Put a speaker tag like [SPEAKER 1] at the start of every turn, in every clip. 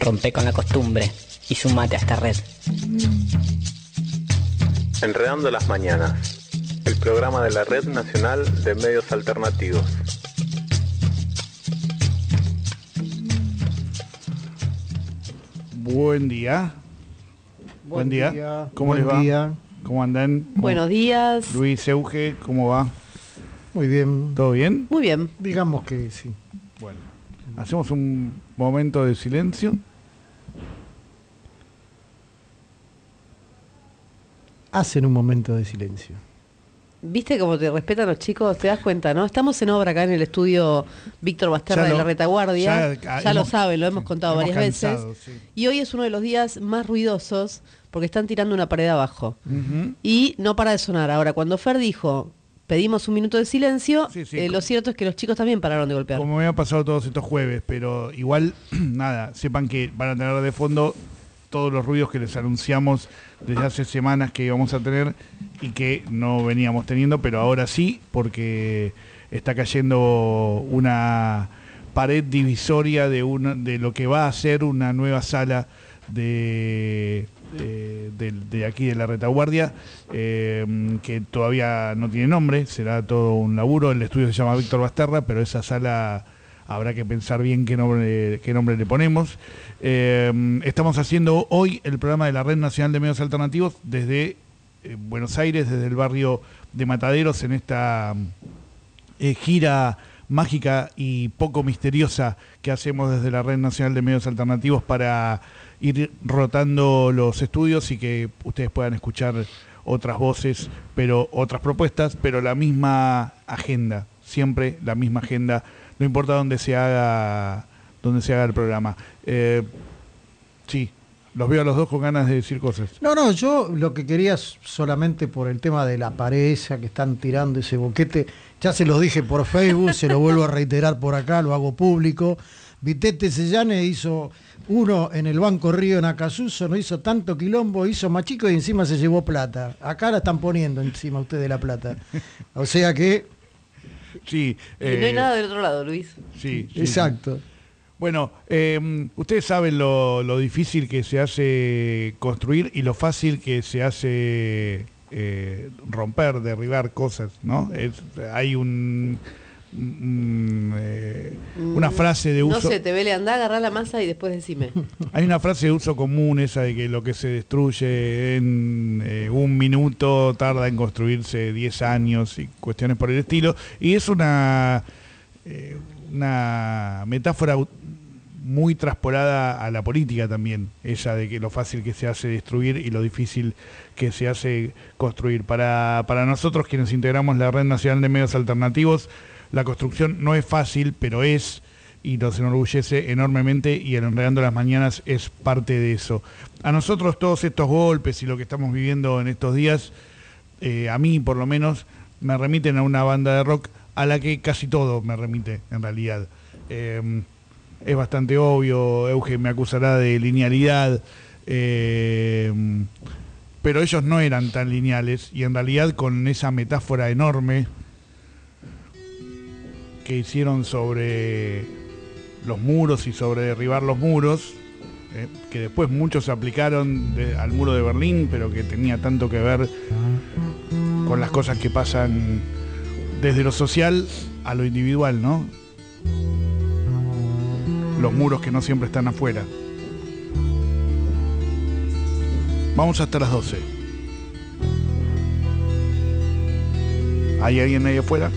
[SPEAKER 1] Rompe con la costumbre y sumate a esta red.
[SPEAKER 2] Enredando las mañanas, el programa de la Red Nacional de Medios Alternativos.
[SPEAKER 3] Buen día. Buen día. ¿Cómo les va? ¿Cómo andan?
[SPEAKER 4] Buenos días.
[SPEAKER 3] Luis, Euge, ¿cómo va?
[SPEAKER 5] Muy bien.
[SPEAKER 3] ¿Todo bien?
[SPEAKER 4] Muy bien.
[SPEAKER 5] Digamos que sí.
[SPEAKER 3] Bueno, hacemos un momento de silencio.
[SPEAKER 5] Hacen un momento de silencio.
[SPEAKER 4] ¿Viste cómo te respetan los chicos? ¿Te das cuenta, no? Estamos en obra acá en el estudio Víctor Basterra de la Retaguardia. Ya lo saben, lo hemos contado varias veces. Sí. Y hoy es uno de los días más ruidosos porque están tirando una pared abajo. Y no para de sonar. Ahora, cuando Fer dijo, pedimos un minuto de silencio, lo cierto es que los chicos también pararon de golpear.
[SPEAKER 3] Como me ha pasado todos estos jueves, pero igual, nada, sepan que van a tener de fondo todos los ruidos que les anunciamos desde hace semanas que íbamos a tener y que no veníamos teniendo, pero ahora sí, porque está cayendo una pared divisoria de lo que va a ser una nueva sala de aquí de la Retaguardia, que todavía no tiene nombre, será todo un laburo. El estudio se llama Víctor Basterra, pero esa sala habrá que pensar bien qué nombre le ponemos. Estamos haciendo hoy el programa de la Red Nacional de Medios Alternativos desde Buenos Aires, desde el barrio de Mataderos, en esta gira mágica y poco misteriosa que hacemos desde la Red Nacional de Medios Alternativos para ir rotando los estudios y que ustedes puedan escuchar otras voces, pero otras propuestas, pero la misma agenda, siempre la misma agenda. No importa dónde se haga el programa. Sí, los veo a los dos con ganas de decir cosas.
[SPEAKER 5] No, yo lo que quería solamente por el tema de la pared esa que están tirando ese boquete, ya se los dije por Facebook, se lo vuelvo a reiterar por acá, lo hago público. Vitete Sellane hizo uno en el Banco Río en Acasuso, no hizo tanto quilombo, hizo más chico y encima se llevó plata. Acá la están poniendo encima ustedes la plata. O sea que...
[SPEAKER 3] Sí,
[SPEAKER 4] y no hay nada del otro lado, Luis.
[SPEAKER 3] Sí,
[SPEAKER 5] exacto. Sí.
[SPEAKER 3] Bueno, ustedes saben lo difícil que se hace construir y lo fácil que se hace romper, derribar cosas, ¿no? Hay una frase de uso...
[SPEAKER 4] No sé, te vele, andá, agarrá la masa y después decime.
[SPEAKER 3] Hay una frase de uso común esa de que lo que se destruye en un minuto tarda en construirse 10 años y cuestiones por el estilo. Y es una metáfora muy traspolada a la política también, esa de que lo fácil que se hace destruir y lo difícil que se hace construir. Para nosotros, quienes integramos la Red Nacional de Medios Alternativos, la construcción no es fácil, pero es, y nos enorgullece enormemente, y el Enredando las Mañanas es parte de eso. A nosotros todos estos golpes y lo que estamos viviendo en estos días, a mí por lo menos, me remiten a una banda de rock a la que casi todo me remite, en realidad. Es bastante obvio, Euge me acusará de linealidad, pero ellos no eran tan lineales, y en realidad con esa metáfora enorme que hicieron sobre los muros y sobre derribar los muros, que después muchos aplicaron al muro de Berlín, pero que tenía tanto que ver con las cosas que pasan desde lo social a lo individual, ¿no? Los muros que no siempre están afuera. Vamos hasta las 12. ¿Hay alguien ahí afuera?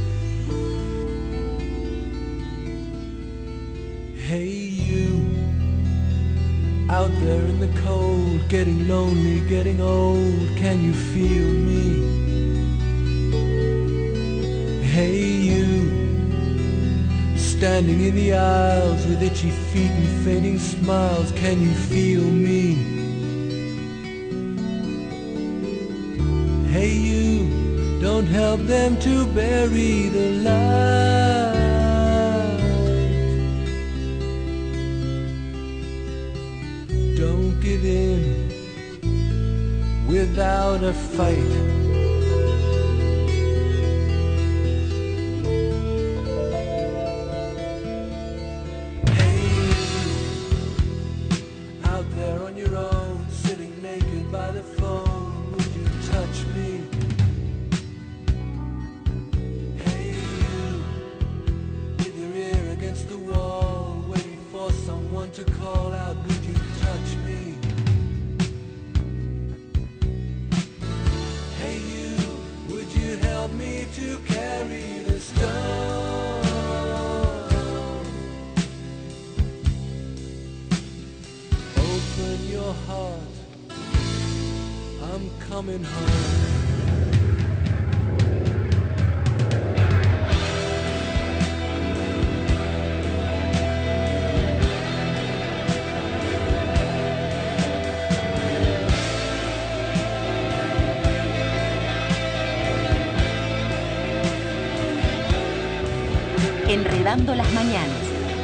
[SPEAKER 6] Hey you, out there in the cold, getting lonely, getting old, can you feel me? Hey you, standing in the aisles with itchy feet and fading smiles, can you feel me? Hey you, don't help them to bury the light. Don't give in without a fight. want to call out, would you touch me? Hey you, would you help me to carry the stone? Open your heart, I'm coming home.
[SPEAKER 7] Enredando las mañanas.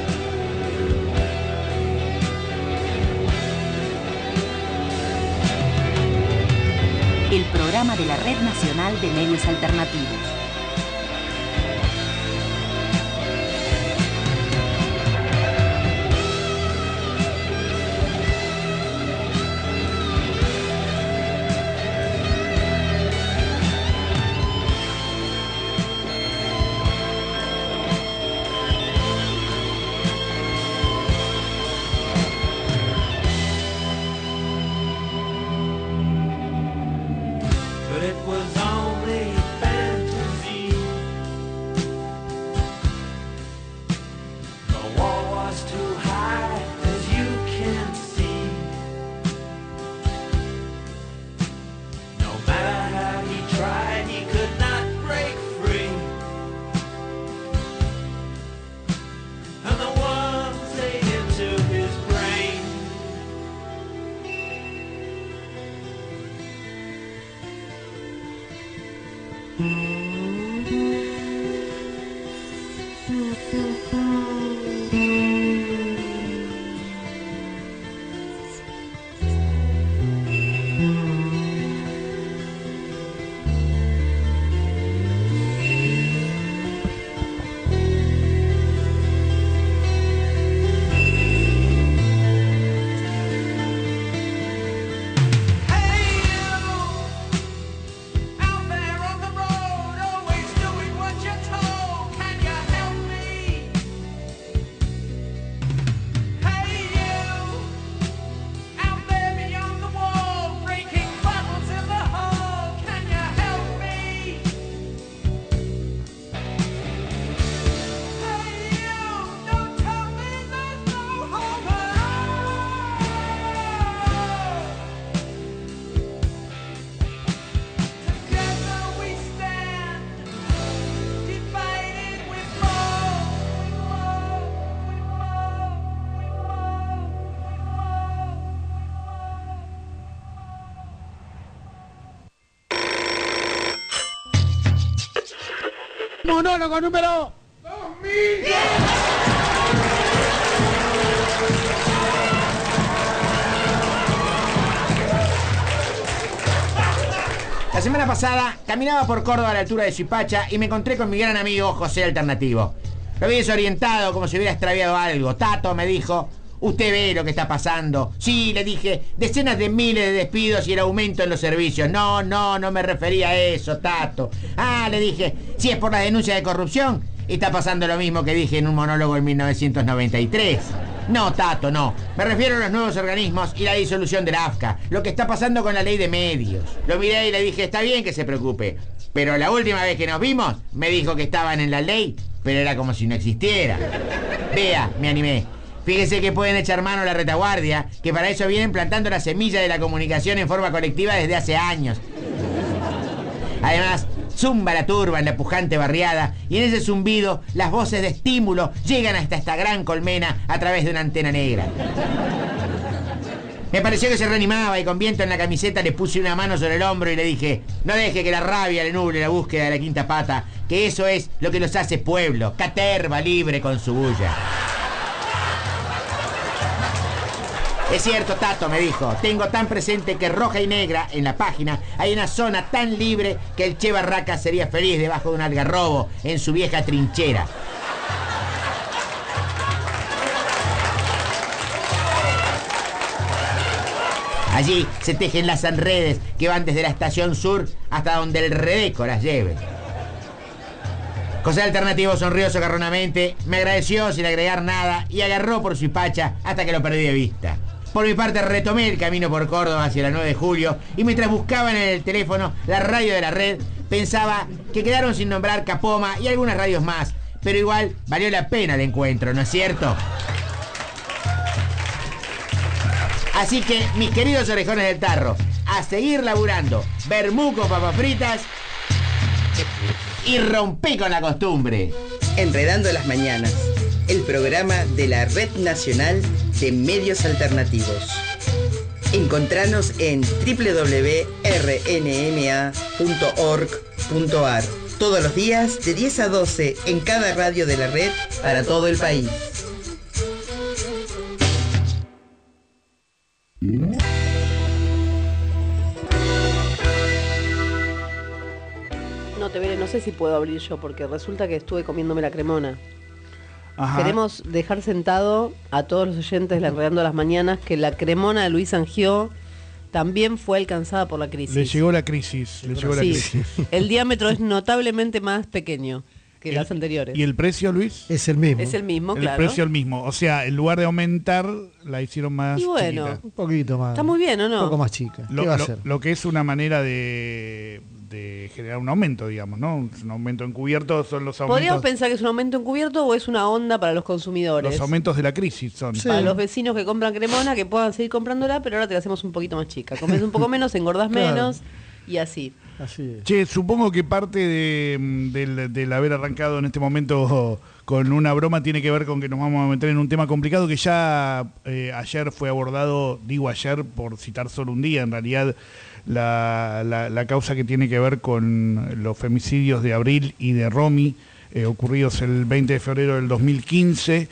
[SPEAKER 7] El programa de la Red Nacional de Medios Alternativos.
[SPEAKER 8] Monólogo número 2010.
[SPEAKER 9] La semana pasada caminaba por Córdoba a la altura de Suipacha y me encontré con mi gran amigo José Alternativo. Lo vi desorientado, como si hubiera extraviado algo. Tato, me dijo, ¿usted ve lo que está pasando? Sí, le dije, decenas de miles de despidos y el aumento en los servicios. No me refería a eso, Tato. Ah, le dije, si es por la denuncia de corrupción, está pasando lo mismo que dije en un monólogo en 1993. No, Tato, no. Me refiero a los nuevos organismos y la disolución de la AFCA. Lo que está pasando con la ley de medios. Lo miré y le dije, está bien que se preocupe. Pero la última vez que nos vimos, me dijo que estaban en la ley, pero era como si no existiera. Vea, me animé. Fíjese que pueden echar mano a la retaguardia, que para eso vienen plantando la semilla de la comunicación en forma colectiva desde hace años. Además, zumba la turba en la pujante barriada y en ese zumbido las voces de estímulo llegan hasta esta gran colmena a través de una antena negra. Me pareció que se reanimaba y con viento en la camiseta le puse una mano sobre el hombro y le dije, no deje que la rabia le nuble la búsqueda de la quinta pata, que eso es lo que los hace pueblo, caterva libre con su bulla. Es cierto, Tato, me dijo, tengo tan presente que roja y negra en la página hay una zona tan libre que el Che Barraca sería feliz debajo de un algarrobo en su vieja trinchera. Allí se tejen las redes que van desde la estación sur hasta donde el Redeco las lleve. José Alternativo sonrió socarronamente, me agradeció sin agregar nada y agarró por su pacha hasta que lo perdí de vista. Por mi parte retomé el camino por Córdoba hacia la 9 de julio y mientras buscaba en el teléfono la radio de la red, pensaba que quedaron sin nombrar Capoma y algunas radios más, pero igual valió la pena el encuentro, ¿no es cierto? Así que, mis queridos orejones del tarro, a seguir laburando, vermú con papas fritas y rompí con la costumbre.
[SPEAKER 10] Enredando las mañanas, el programa de la Red Nacional de Medios Alternativos. Encontranos en www.rnma.org.ar todos los días de 10 a 12 en cada radio de la red para todo el país.
[SPEAKER 4] No, Tevere, no sé si puedo abrir yo porque resulta que estuve comiéndome la cremona.
[SPEAKER 3] Ajá.
[SPEAKER 4] Queremos dejar sentado a todos los oyentes de Enredando las Mañanas que la cremona de Luis Angió también fue alcanzada por la crisis.
[SPEAKER 3] Le llegó la crisis.
[SPEAKER 4] El diámetro es notablemente más pequeño que las anteriores.
[SPEAKER 3] ¿Y el precio, Luis?
[SPEAKER 5] Es el mismo.
[SPEAKER 4] Es el mismo,
[SPEAKER 3] el
[SPEAKER 4] claro.
[SPEAKER 3] El precio el mismo. O sea, en lugar de aumentar, la hicieron más
[SPEAKER 4] bueno,
[SPEAKER 3] chiquita.
[SPEAKER 5] Un poquito más.
[SPEAKER 4] Está muy bien, ¿o no?
[SPEAKER 5] Un poco más chica. ¿Qué va a ser?
[SPEAKER 3] Lo que es una manera de generar un aumento, digamos, ¿no? Un aumento encubierto son los aumentos.
[SPEAKER 4] ¿Podríamos pensar que es un aumento encubierto o es una onda para los consumidores?
[SPEAKER 3] Los aumentos de la crisis son.
[SPEAKER 5] Sí.
[SPEAKER 4] Para los vecinos que compran cremona, que puedan seguir comprándola, pero ahora te la hacemos un poquito más chica. Comes un poco menos, engordás
[SPEAKER 5] Claro.
[SPEAKER 4] menos y así.
[SPEAKER 5] Así es.
[SPEAKER 3] Che, supongo que parte del haber arrancado en este momento con una broma tiene que ver con que nos vamos a meter en un tema complicado que ya ayer fue abordado, digo ayer por citar solo un día, en realidad la causa que tiene que ver con los femicidios de Abril y de Romy, ocurridos el 20 de febrero del 2015.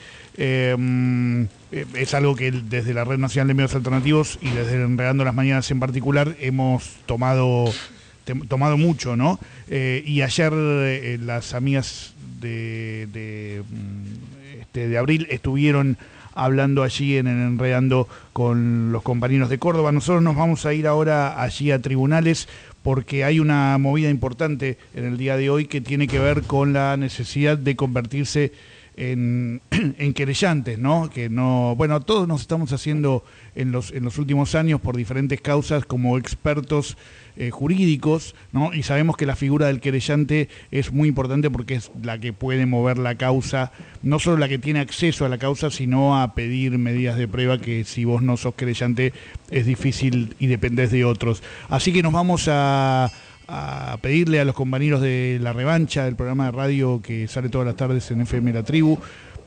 [SPEAKER 3] Es algo que desde la Red Nacional de Medios Alternativos y desde Enredando las Mañanas en particular hemos tomado mucho, ¿no? Y ayer las amigas de Abril estuvieron hablando allí en Enredando con los compañeros de Córdoba. Nosotros nos vamos a ir ahora allí a tribunales porque hay una movida importante en el día de hoy que tiene que ver con la necesidad de convertirse en querellantes, ¿no? Que no, bueno, todos nos estamos haciendo en los últimos años por diferentes causas como expertos jurídicos, ¿no? Y sabemos que la figura del querellante es muy importante porque es la que puede mover la causa, no solo la que tiene acceso a la causa, sino a pedir medidas de prueba que si vos no sos querellante es difícil y dependés de otros. Así que nos vamos a pedirle a los compañeros de La Revancha, del programa de radio que sale todas las tardes en FM La Tribu,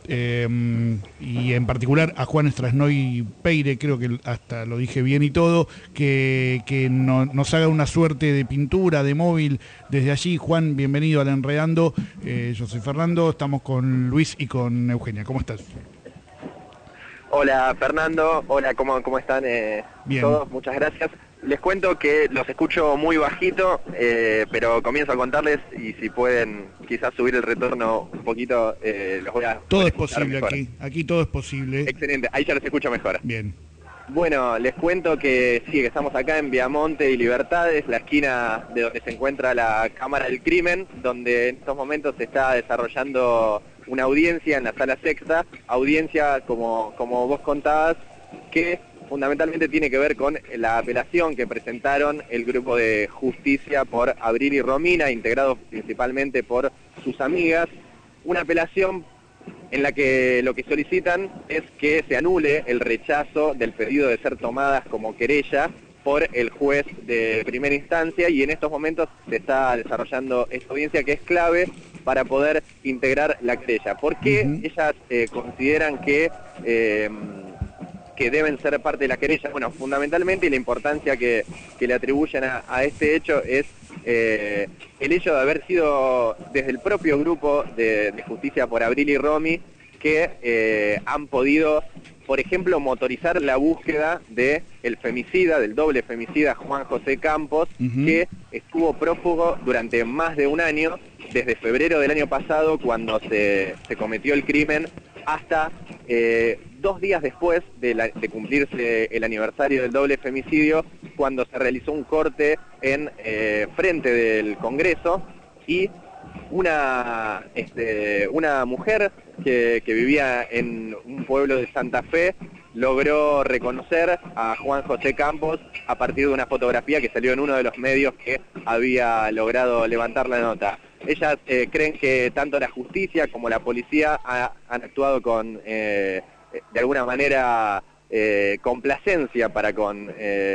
[SPEAKER 3] y en particular a Juan Strasnoy Peire, creo que hasta lo dije bien y todo, que nos haga una suerte de pintura, de móvil desde allí. Juan, bienvenido al Enredando. Yo soy Fernando, estamos con Luis y con Eugenia. ¿Cómo estás?
[SPEAKER 11] Hola Fernando, hola, ¿cómo están
[SPEAKER 3] bien.
[SPEAKER 11] Todos? Muchas gracias. Les cuento que los escucho muy bajito, pero comienzo a contarles y si pueden quizás subir el retorno un poquito, los voy a...
[SPEAKER 3] Todo es posible aquí todo es posible.
[SPEAKER 11] Excelente, ahí ya los escucho mejor.
[SPEAKER 3] Bien.
[SPEAKER 11] Bueno, les cuento que sí, que estamos acá en Viamonte y Libertades, la esquina de donde se encuentra la Cámara del Crimen, donde en estos momentos se está desarrollando una audiencia en la Sala Sexta, audiencia, como vos contabas, que fundamentalmente tiene que ver con la apelación que presentaron el grupo de Justicia por Abril y Romina, integrado principalmente por sus amigas, una apelación en la que lo que solicitan es que se anule el rechazo del pedido de ser tomadas como querella por el juez de primera instancia, y en estos momentos se está desarrollando esta audiencia que es clave para poder integrar la querella. ¿Por qué ellas consideran que deben ser parte de la querella? Bueno, fundamentalmente la importancia que le atribuyen a este hecho es el hecho de haber sido desde el propio grupo de Justicia por Abril y Romy que han podido, por ejemplo, motorizar la búsqueda del femicida, del doble femicida Juan José Campos, que estuvo prófugo durante más de un año, desde febrero del año pasado, cuando se cometió el crimen, hasta 2 días después de cumplirse el aniversario del doble femicidio, cuando se realizó un corte en frente del Congreso, y una mujer que vivía en un pueblo de Santa Fe logró reconocer a Juan José Campos a partir de una fotografía que salió en uno de los medios que había logrado levantar la nota. Ellas creen que tanto la justicia como la policía han actuado con, de alguna manera, complacencia para con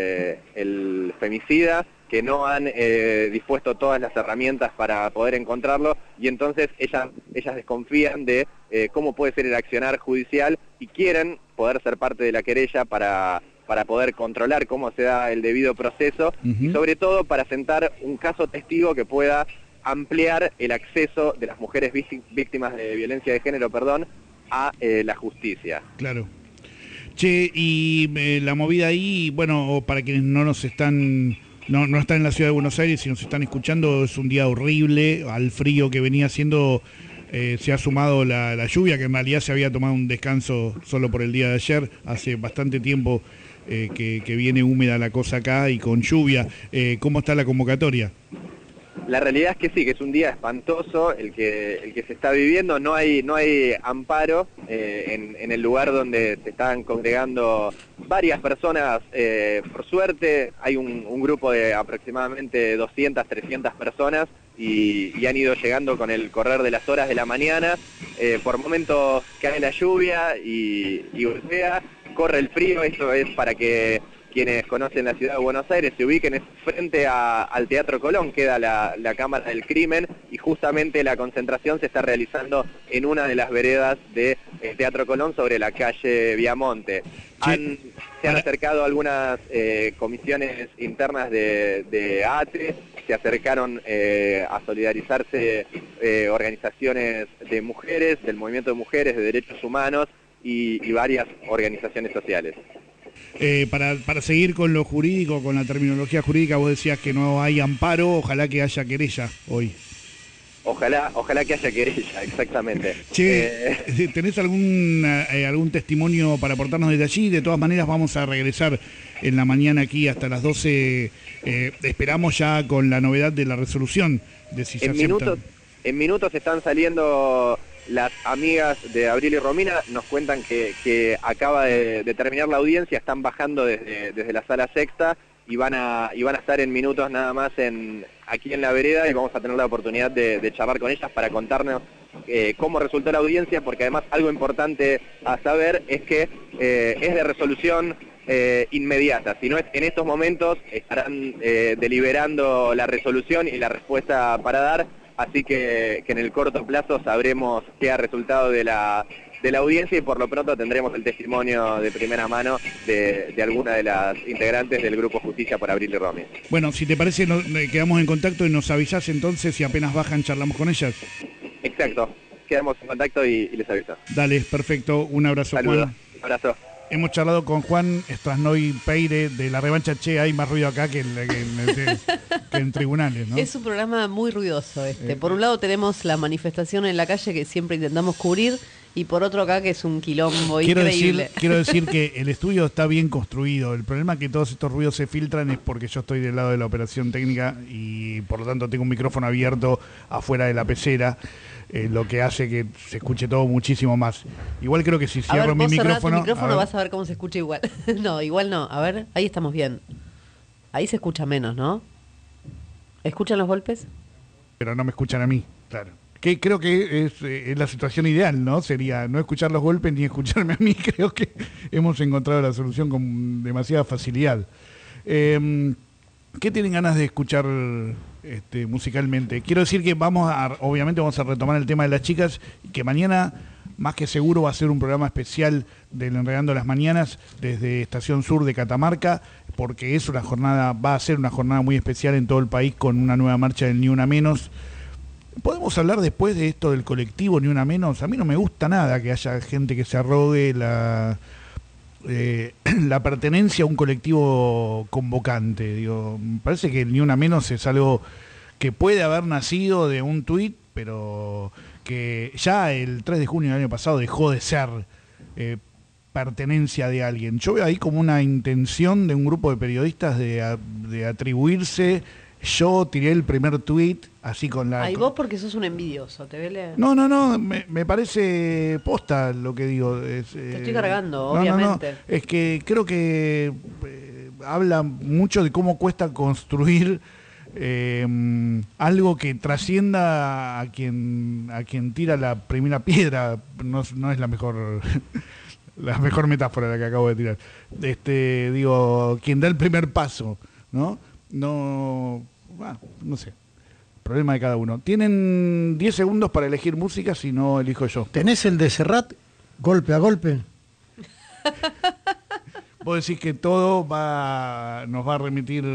[SPEAKER 11] el femicida, que no han dispuesto todas las herramientas para poder encontrarlo, y entonces ellas desconfían de cómo puede ser el accionar judicial y quieren poder ser parte de la querella para poder controlar cómo se da el debido proceso y sobre todo para sentar un caso testigo que pueda ampliar el acceso de las mujeres víctimas de violencia de género, a la justicia.
[SPEAKER 3] Claro. Che, y la movida ahí, bueno, para quienes no están en la ciudad de Buenos Aires y nos están escuchando, es un día horrible, al frío que venía haciendo se ha sumado la lluvia, que en realidad se había tomado un descanso solo por el día de ayer, hace bastante tiempo que viene húmeda la cosa acá y con lluvia. ¿Cómo está la convocatoria?
[SPEAKER 11] La realidad es que sí, que es un día espantoso el que se está viviendo. No hay amparo en el lugar donde se están congregando varias personas. Por suerte hay un grupo de aproximadamente 200, 300 personas y han ido llegando con el correr de las horas de la mañana. Por momentos cae la lluvia y golpea, corre el frío. Eso es para que quienes conocen la ciudad de Buenos Aires se ubiquen frente al Teatro Colón, queda la Cámara del Crimen, y justamente la concentración se está realizando en una de las veredas del Teatro Colón sobre la calle Viamonte. Se han acercado algunas comisiones internas de ATE, se acercaron a solidarizarse organizaciones de mujeres, del movimiento de mujeres, de derechos humanos y varias organizaciones sociales.
[SPEAKER 3] Para seguir con lo jurídico, con la terminología jurídica, vos decías que no hay amparo, ojalá que haya querella hoy.
[SPEAKER 11] Ojalá que haya querella, exactamente.
[SPEAKER 3] Che, ¿tenés algún testimonio para aportarnos desde allí? De todas maneras vamos a regresar en la mañana aquí hasta las 12. Esperamos ya con la novedad de la resolución de si se acepta.
[SPEAKER 11] En minutos están saliendo las amigas de Abril y Romina, nos cuentan que acaba de terminar la audiencia, están bajando desde la sala sexta y van a estar en minutos nada más aquí en la vereda, y vamos a tener la oportunidad de charlar con ellas para contarnos cómo resultó la audiencia, porque además algo importante a saber es que es de resolución inmediata. Si no es en estos momentos, estarán deliberando la resolución y la respuesta para dar. Así que en el corto plazo sabremos qué ha resultado de la audiencia, y por lo pronto tendremos el testimonio de primera mano de alguna de las integrantes del Grupo Justicia por Abril y Romy.
[SPEAKER 3] Bueno, si te parece, quedamos en contacto y nos avisás entonces, y apenas bajan charlamos con ellas.
[SPEAKER 11] Exacto, quedamos en contacto y les aviso.
[SPEAKER 3] Dale, perfecto, un abrazo.
[SPEAKER 11] Saludos.
[SPEAKER 3] Juan.
[SPEAKER 11] Un abrazo.
[SPEAKER 3] Hemos charlado con Juan Strasnoy Peire de La Revancha. Che, hay más ruido acá que en tribunales, ¿no?
[SPEAKER 4] Es un programa muy ruidoso este. Por un lado tenemos la manifestación en la calle que siempre intentamos cubrir, y por otro acá que es un quilombo increíble.
[SPEAKER 3] Quiero decir que el estudio está bien construido. El problema es que todos estos ruidos se filtran es porque yo estoy del lado de la operación técnica y por lo tanto tengo un micrófono abierto afuera de la pecera. Lo que hace que se escuche todo muchísimo más. Igual creo que si cierro mi micrófono...
[SPEAKER 4] Tu micrófono vas a ver cómo se escucha igual. No, igual no. A ver, ahí estamos bien. Ahí se escucha menos, ¿no? ¿Escuchan los golpes?
[SPEAKER 3] Pero no me escuchan a mí, claro. Que creo que es la situación ideal, ¿no? Sería no escuchar los golpes ni escucharme a mí. Creo que hemos encontrado la solución con demasiada facilidad. ¿Qué tienen ganas de escuchar musicalmente? Quiero decir que obviamente vamos a retomar el tema de las chicas, y que mañana, más que seguro, va a ser un programa especial del Enredando las Mañanas desde Estación Sur de Catamarca, porque va a ser una jornada muy especial en todo el país con una nueva marcha del Ni Una Menos. ¿Podemos hablar después de esto del colectivo Ni Una Menos? A mí no me gusta nada que haya gente que se arrogue la pertenencia a un colectivo convocante. Digo, me parece que el Ni Una Menos es algo que puede haber nacido de un tuit, pero que ya el 3 de junio del año pasado dejó de ser pertenencia de alguien. Yo veo ahí como una intención de un grupo de periodistas de atribuirse Yo tiré el primer tweet así con la...
[SPEAKER 4] Ay, vos porque sos un envidioso, Tevele.
[SPEAKER 3] No, me parece posta lo que digo. Te
[SPEAKER 4] estoy cargando, obviamente.
[SPEAKER 3] No. Es que creo que habla mucho de cómo cuesta construir algo que trascienda a quien tira la primera piedra. No es la mejor la mejor metáfora la que acabo de tirar. Digo, quien da el primer paso, ¿no? No sé. Problema de cada uno. Tienen 10 segundos para elegir música, si no elijo yo.
[SPEAKER 5] ¿Tenés el de Serrat, golpe a golpe?
[SPEAKER 3] Vos decís que todo nos va a remitir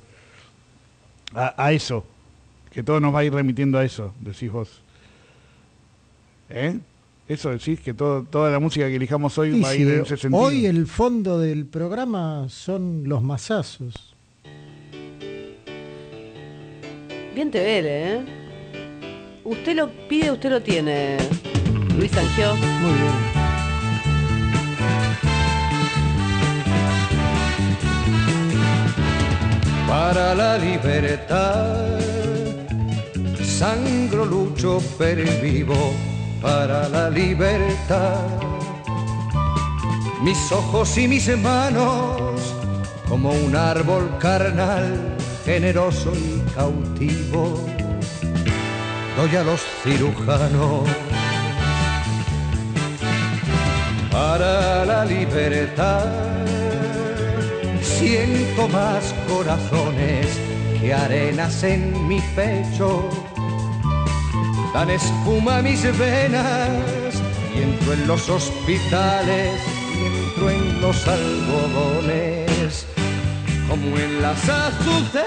[SPEAKER 3] a eso. Que todo nos va a ir remitiendo a eso, decís vos. Eso decís, que toda la música que elijamos hoy va a ir en ese sentido.
[SPEAKER 5] Hoy el fondo del programa son los mazazos.
[SPEAKER 4] Bien Tevele, ¿eh? Usted lo pide, usted lo tiene, Luis Sangió.
[SPEAKER 5] Muy bien.
[SPEAKER 6] Para la libertad, sangro, lucho, pervivo. Para la libertad, mis ojos y mis manos, como un árbol carnal, generoso y cautivo, doy a los cirujanos. Para la libertad, siento más corazones que arenas en mi pecho. Dan espuma a mis venas y entro en los hospitales y entro en los algodones como en las azucenas,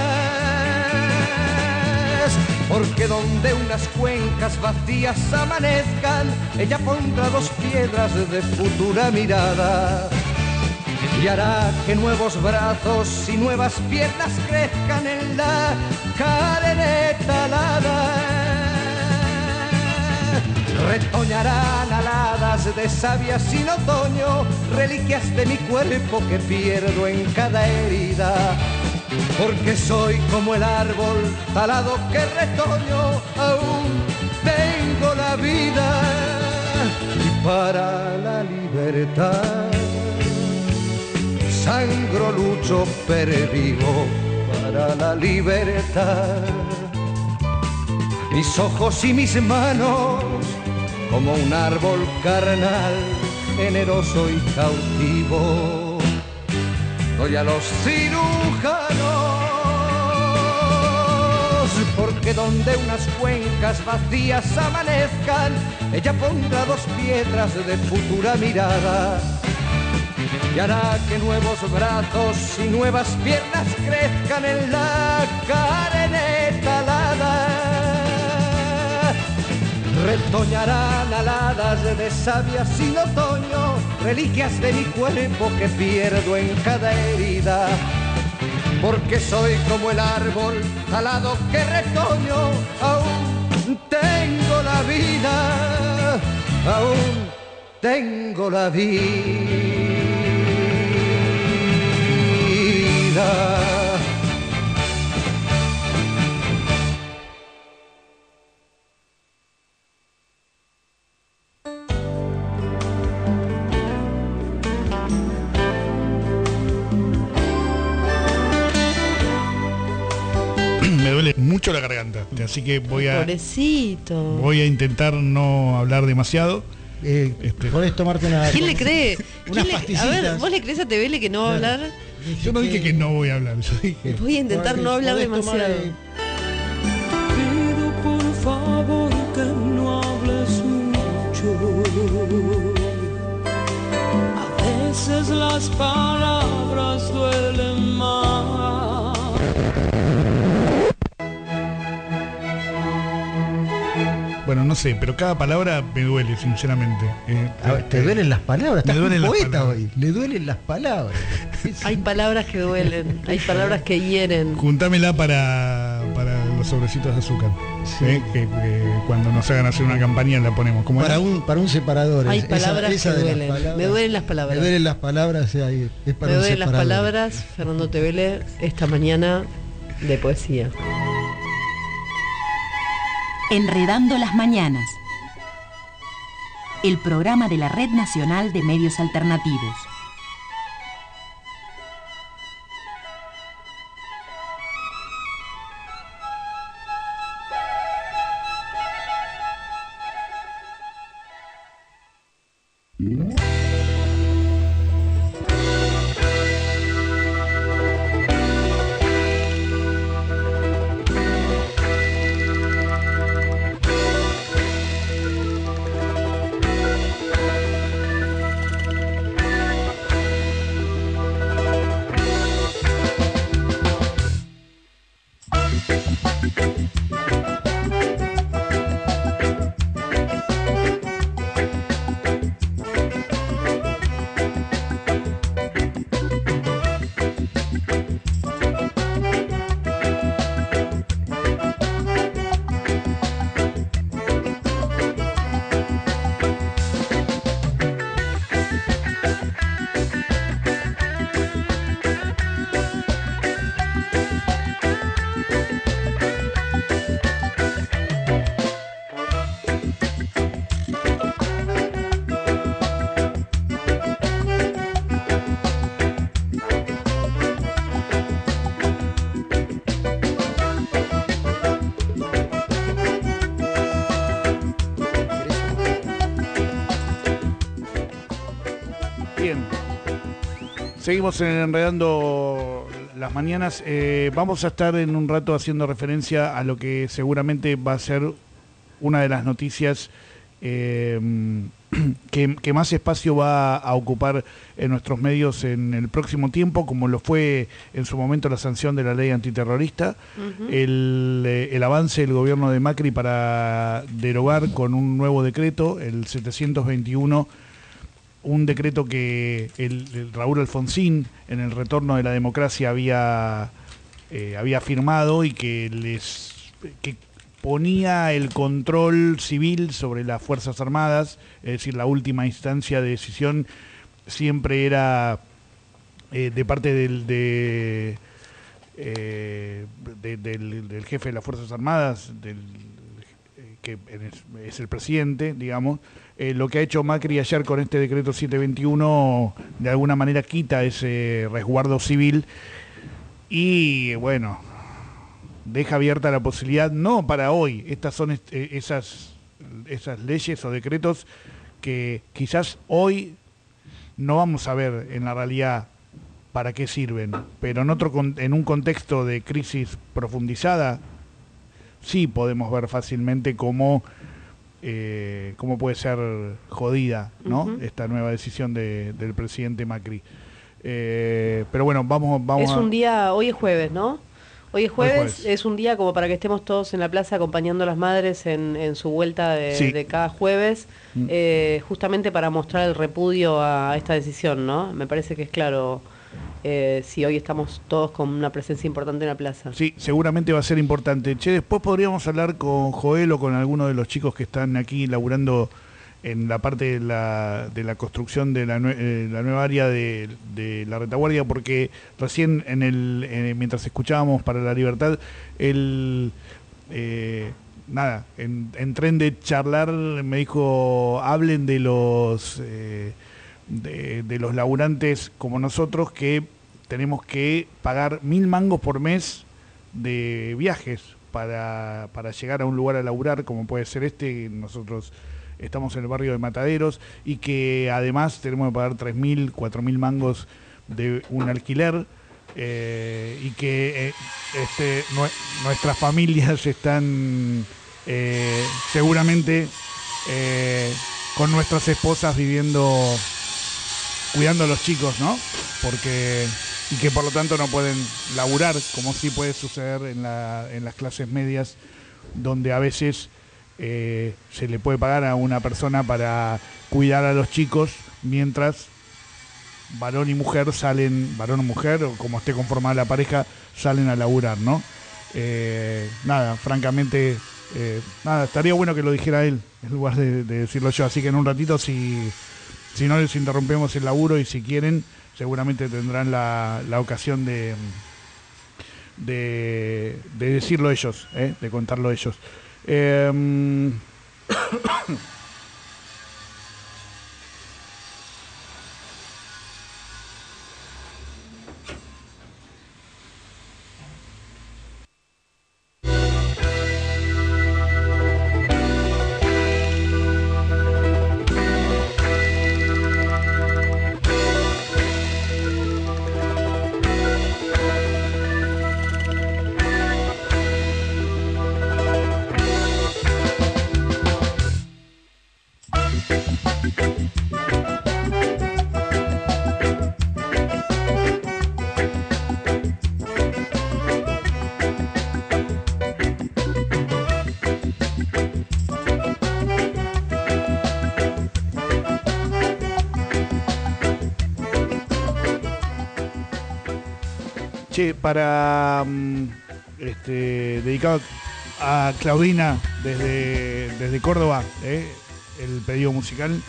[SPEAKER 6] porque donde unas cuencas vacías amanezcan, ella pondrá 2 piedras de futura mirada y hará que nuevos brazos y nuevas piernas crezcan en la cadeneta alada. Retoñarán aladas de savia sin otoño, reliquias de mi cuerpo que pierdo en cada herida, porque soy como el árbol talado que retoño, aún tengo la vida. Y para la libertad, sangro, lucho, pervivo. Para la libertad, mis ojos y mis manos, como un árbol carnal, generoso y cautivo, doy a los cirujanos, porque donde unas cuencas vacías amanezcan, ella pondrá 2 piedras de futura mirada y hará que nuevos brazos y nuevas piernas crezcan en la cadeneta alada. Retoñarán aladas de savia sin otoño, reliquias de mi cuerpo que pierdo en cada herida, porque soy como el árbol talado que retoño, aún tengo la vida, aún tengo la vida.
[SPEAKER 3] Mucho la garganta, así que voy a intentar no hablar demasiado.
[SPEAKER 5] Podés tomarte una...
[SPEAKER 4] ¿Quién le cree?
[SPEAKER 5] Unas pastillitas.
[SPEAKER 4] A ver, ¿vos le crees a Tevele que no va a hablar?
[SPEAKER 3] Yo no dije que no voy a hablar, yo dije...
[SPEAKER 4] Voy a intentar no hablar demasiado.
[SPEAKER 6] Pido por favor que no hables mucho. A veces las palabras duelen más.
[SPEAKER 3] Bueno, no sé, pero cada palabra me duele, sinceramente.
[SPEAKER 5] ¿Te duelen las palabras?
[SPEAKER 3] Me duelen las palabras.
[SPEAKER 5] Hoy. Le duelen las palabras.
[SPEAKER 4] Hay palabras que duelen, hay palabras que hieren.
[SPEAKER 3] Juntámela para los sobrecitos de azúcar. Sí. Que cuando nos hagan hacer una campaña la ponemos.
[SPEAKER 5] Para un separador.
[SPEAKER 4] Hay palabras que duelen. Me duelen las palabras.
[SPEAKER 5] Me duelen las palabras. Es para
[SPEAKER 4] me
[SPEAKER 5] un
[SPEAKER 4] duelen
[SPEAKER 5] separador.
[SPEAKER 4] las palabras, Fernando Tevele, esta mañana de poesía.
[SPEAKER 7] Enredando las mañanas. El programa de la Red Nacional de Medios Alternativos.
[SPEAKER 3] Seguimos Enredando las Mañanas. Vamos a estar en un rato haciendo referencia a lo que seguramente va a ser una de las noticias que más espacio va a ocupar en nuestros medios en el próximo tiempo, como lo fue en su momento la sanción de la ley antiterrorista, el avance del gobierno de Macri para derogar con un nuevo decreto, el 721, un decreto que el Raúl Alfonsín, en el retorno de la democracia, había firmado y que ponía el control civil sobre las Fuerzas Armadas, es decir, la última instancia de decisión siempre era de parte del jefe de las Fuerzas Armadas, que es el presidente, digamos. Lo que ha hecho Macri ayer con este decreto 721 de alguna manera quita ese resguardo civil y, bueno, deja abierta la posibilidad, no para hoy, estas son esas leyes o decretos que quizás hoy no vamos a ver en la realidad para qué sirven, pero en un contexto de crisis profundizada sí podemos ver fácilmente cómo puede ser jodida, ¿no? Esta nueva decisión del presidente Macri. Pero bueno, vamos
[SPEAKER 4] es un día, hoy es jueves, ¿no? Hoy es jueves, es un día como para que estemos todos en la plaza acompañando a las madres en su vuelta de cada jueves, justamente para mostrar el repudio a esta decisión, ¿no? Me parece que es claro. Si hoy estamos todos con una presencia importante en la plaza. Sí, seguramente va a ser importante.
[SPEAKER 3] Después podríamos hablar con Joel o con alguno de los chicos que están aquí laburando en la parte de la construcción de la nueva área de la retaguardia, porque recién mientras escuchábamos Para la Libertad, en tren de charlar me dijo, hablen de los de los laburantes como nosotros, que tenemos que pagar 1.000 mangos por mes de viajes para llegar a un lugar a laburar, como puede ser nosotros estamos en el barrio de Mataderos, y que además tenemos que pagar 3.000, 4.000 mangos de un alquiler, y que nuestras familias están seguramente con nuestras esposas cuidando a los chicos, ¿no? Y que por lo tanto no pueden laburar, como sí puede suceder en las clases medias, donde a veces se le puede pagar a una persona para cuidar a los chicos, mientras varón y mujer varón o mujer, o como esté conformada la pareja, salen a laburar, ¿no? Francamente, estaría bueno que lo dijera él, en lugar de decirlo yo, así que en un ratito, si no les interrumpemos el laburo, y si quieren, seguramente tendrán la ocasión de de decirlo ellos, de contarlo ellos. Para dedicado a Claudina desde Córdoba, el pedido musical.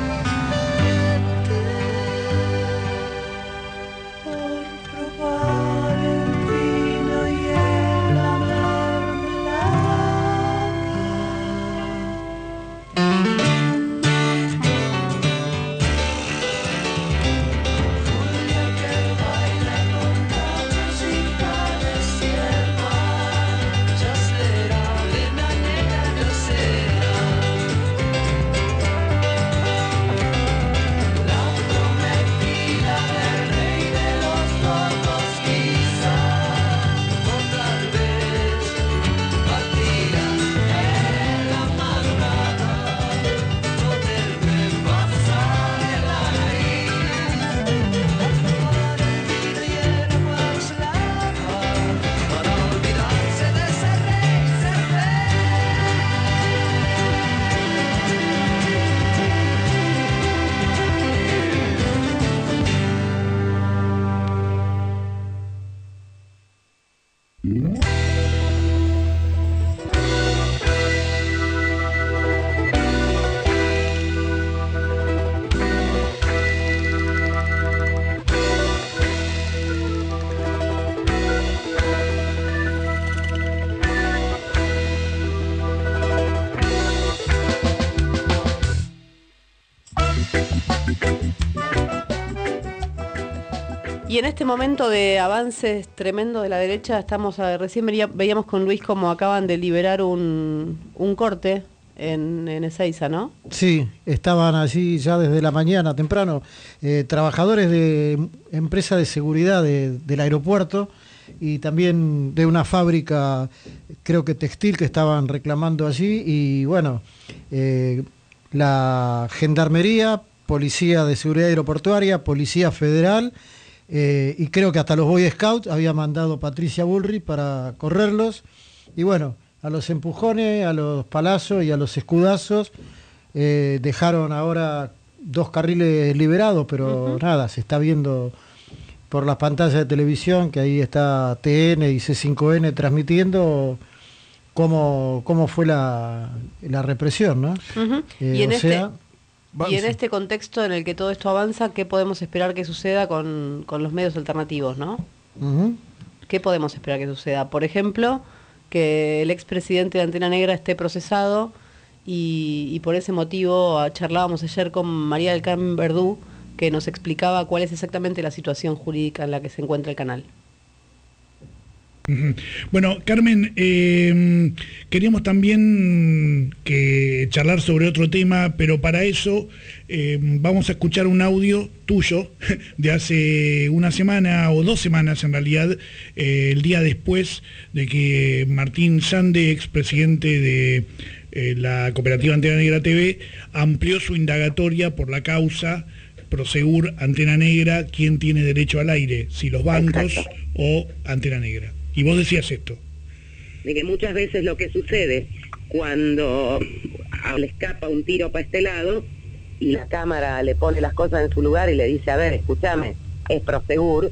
[SPEAKER 12] Por probar
[SPEAKER 4] Y en este momento de avances tremendos de la derecha, recién veíamos con Luis cómo acaban de liberar un corte en Ezeiza, ¿no?
[SPEAKER 5] Sí, estaban allí ya desde la mañana temprano, trabajadores de empresa de seguridad del aeropuerto y también de una fábrica, creo que textil, que estaban reclamando allí. Y bueno, la Gendarmería, Policía de Seguridad Aeroportuaria, Policía Federal, y creo que hasta los Boy Scouts había mandado Patricia Bullrich para correrlos. Y bueno, a los empujones, a los palazos y a los escudazos, dejaron ahora 2 carriles liberados, pero nada, se está viendo por las pantallas de televisión que ahí está TN y C5N transmitiendo cómo fue la represión, ¿no?
[SPEAKER 4] Y en este contexto en el que todo esto avanza, ¿qué podemos esperar que suceda con los medios alternativos, ¿no? ¿Qué podemos esperar que suceda? Por ejemplo, que el expresidente de Antena Negra esté procesado y por ese motivo charlábamos ayer con María del Carmen Verdú, que nos explicaba cuál es exactamente la situación jurídica en la que se encuentra el canal.
[SPEAKER 12] Bueno, Carmen, queríamos también charlar sobre otro tema, pero para eso vamos a escuchar un audio tuyo de hace una semana o 2 semanas en realidad, el día después de que Martín Sande, expresidente de la cooperativa Antena Negra TV, amplió su indagatoria por la causa Prosegur Antena Negra, ¿quién tiene derecho al aire? Si los bancos o Antena Negra. Y vos decías esto.
[SPEAKER 13] De que muchas veces lo que sucede cuando le escapa un tiro para este lado y la cámara le pone las cosas en su lugar y le dice, a ver, escúchame, es Prosegur,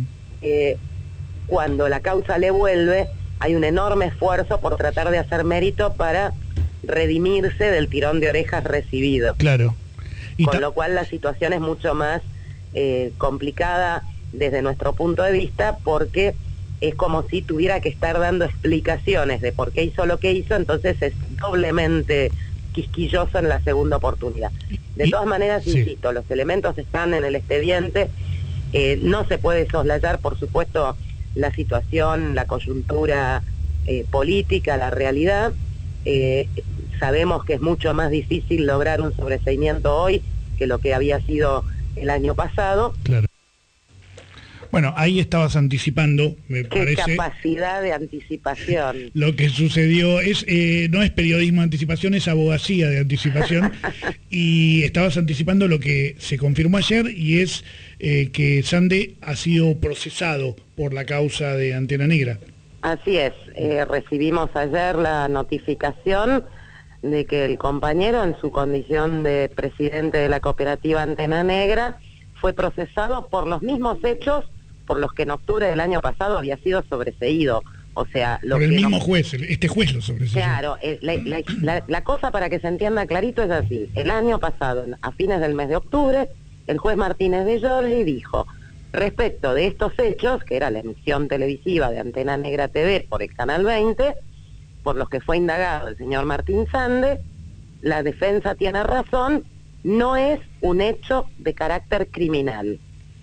[SPEAKER 13] cuando la causa le vuelve, hay un enorme esfuerzo por tratar de hacer mérito para redimirse del tirón de orejas recibido.
[SPEAKER 12] Claro.
[SPEAKER 13] Con lo cual la situación es mucho más complicada desde nuestro punto de vista, porque es como si tuviera que estar dando explicaciones de por qué hizo lo que hizo, entonces es doblemente quisquilloso en la segunda oportunidad. De todas maneras, insisto, los elementos están en el expediente, no se puede soslayar, por supuesto, la situación, la coyuntura política, la realidad. Sabemos que es mucho más difícil lograr un sobreseimiento hoy que lo que había sido el año pasado.
[SPEAKER 12] Claro. Bueno, ahí estabas anticipando, me parece.
[SPEAKER 13] Qué capacidad de anticipación.
[SPEAKER 12] Lo que sucedió no es periodismo de anticipación, es abogacía de anticipación. Y estabas anticipando lo que se confirmó ayer, y es que Sande ha sido procesado por la causa de Antena Negra.
[SPEAKER 13] Así es, recibimos ayer la notificación de que el compañero, en su condición de presidente de la cooperativa Antena Negra, fue procesado por los mismos hechos por los que en octubre del año pasado había sido sobreseído. O sea,
[SPEAKER 12] por el mismo juez, este juez lo sobreseído.
[SPEAKER 13] Claro, la cosa, para que se entienda clarito, es así. El año pasado, a fines del mes de octubre, el juez Martínez de Giorgi dijo, respecto de estos hechos, que era la emisión televisiva de Antena Negra TV por el Canal 20, por los que fue indagado el señor Martín Sande, la defensa tiene razón, no es un hecho de carácter criminal.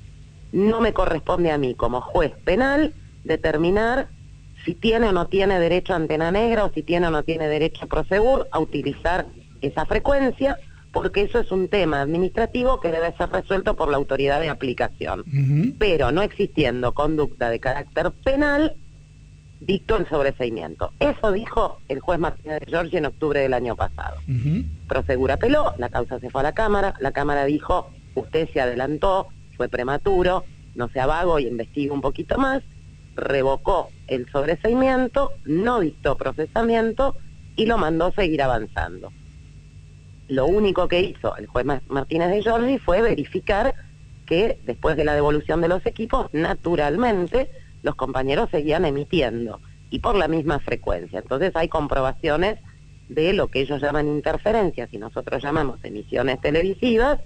[SPEAKER 13] No me corresponde a mí, como juez penal, determinar si tiene o no tiene derecho a Antena Negra, o si tiene o no tiene derecho a Prosegur a utilizar esa frecuencia, porque eso es un tema administrativo que debe ser resuelto por la autoridad de aplicación. Pero no existiendo conducta de carácter penal, dictó el sobreseimiento. Eso dijo el juez Martínez de Giorgi en octubre del año pasado. Prosegur apeló, la causa se fue a la Cámara dijo, usted se adelantó, fue prematuro, no sea vago y investigue un poquito más, revocó el sobreseimiento, no dictó procesamiento y lo mandó seguir avanzando. Lo único que hizo el juez Martínez de Giorgi fue verificar que después de la devolución de los equipos, naturalmente, los compañeros seguían emitiendo, y por la misma frecuencia. Entonces hay comprobaciones de lo que ellos llaman interferencias, y nosotros llamamos emisiones televisivas,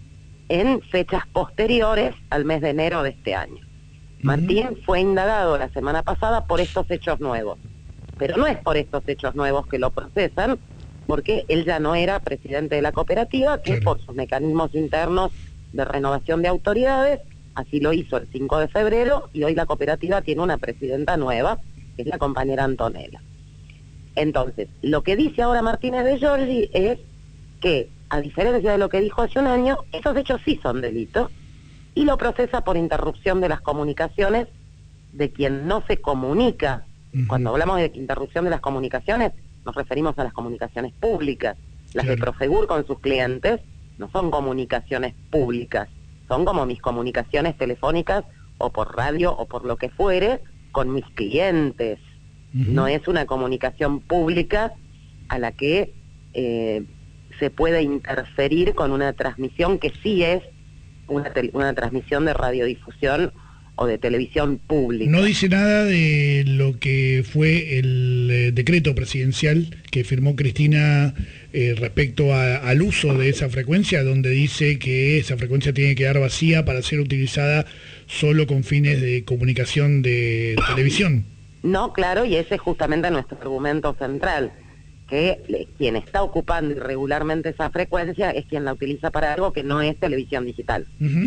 [SPEAKER 13] en fechas posteriores al mes de enero de este año. Martín fue indagado la semana pasada por estos hechos nuevos, pero no es por estos hechos nuevos que lo procesan, porque él ya no era presidente de la cooperativa, que por sus mecanismos internos de renovación de autoridades Así lo hizo el 5 de febrero y hoy la cooperativa tiene una presidenta nueva, que es la compañera Antonella. Entonces, lo que dice ahora Martínez de Giorgi es que, a diferencia de lo que dijo hace un año, esos hechos sí son delitos y lo procesa por interrupción de las comunicaciones de quien no se comunica. Cuando hablamos de interrupción de las comunicaciones, nos referimos a las comunicaciones públicas. Las de Prosegur con sus clientes no son comunicaciones públicas, son como mis comunicaciones telefónicas o por radio o por lo que fuere con mis clientes. No es una comunicación pública a la que se puede interferir con una transmisión que sí es una transmisión de radiodifusión o de televisión pública.
[SPEAKER 12] No dice nada de lo que fue el decreto presidencial que firmó Cristina respecto al uso de esa frecuencia, donde dice que esa frecuencia tiene que quedar vacía para ser utilizada solo con fines de comunicación de televisión.
[SPEAKER 13] No, claro, y ese es justamente nuestro argumento central, que quien está ocupando irregularmente esa frecuencia es quien la utiliza para algo que no es televisión digital.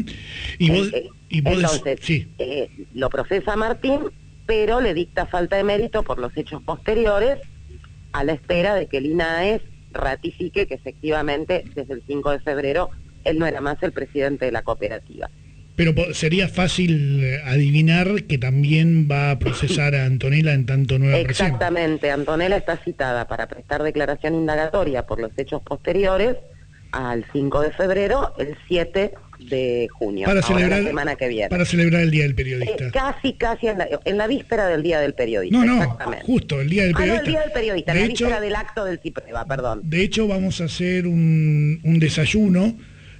[SPEAKER 13] Entonces, sí. Lo procesa Martín, pero le dicta falta de mérito por los hechos posteriores, a la espera de que el INAES ratifique que efectivamente desde el 5 de febrero él no era más el presidente de la cooperativa.
[SPEAKER 12] Pero sería fácil adivinar que también va a procesar a Antonella en tanto nueva presión.
[SPEAKER 13] Exactamente, Antonella está citada para prestar declaración indagatoria por los hechos posteriores al 5 de febrero, el 7 de junio,
[SPEAKER 12] para celebrar,
[SPEAKER 13] la semana que viene.
[SPEAKER 12] Para celebrar el Día del Periodista.
[SPEAKER 13] Casi en la víspera del Día del Periodista.
[SPEAKER 12] No, justo, el Día del Periodista.
[SPEAKER 13] No, el Día del Periodista, la víspera del acto del CIPREVA, perdón.
[SPEAKER 12] De hecho, vamos a hacer un desayuno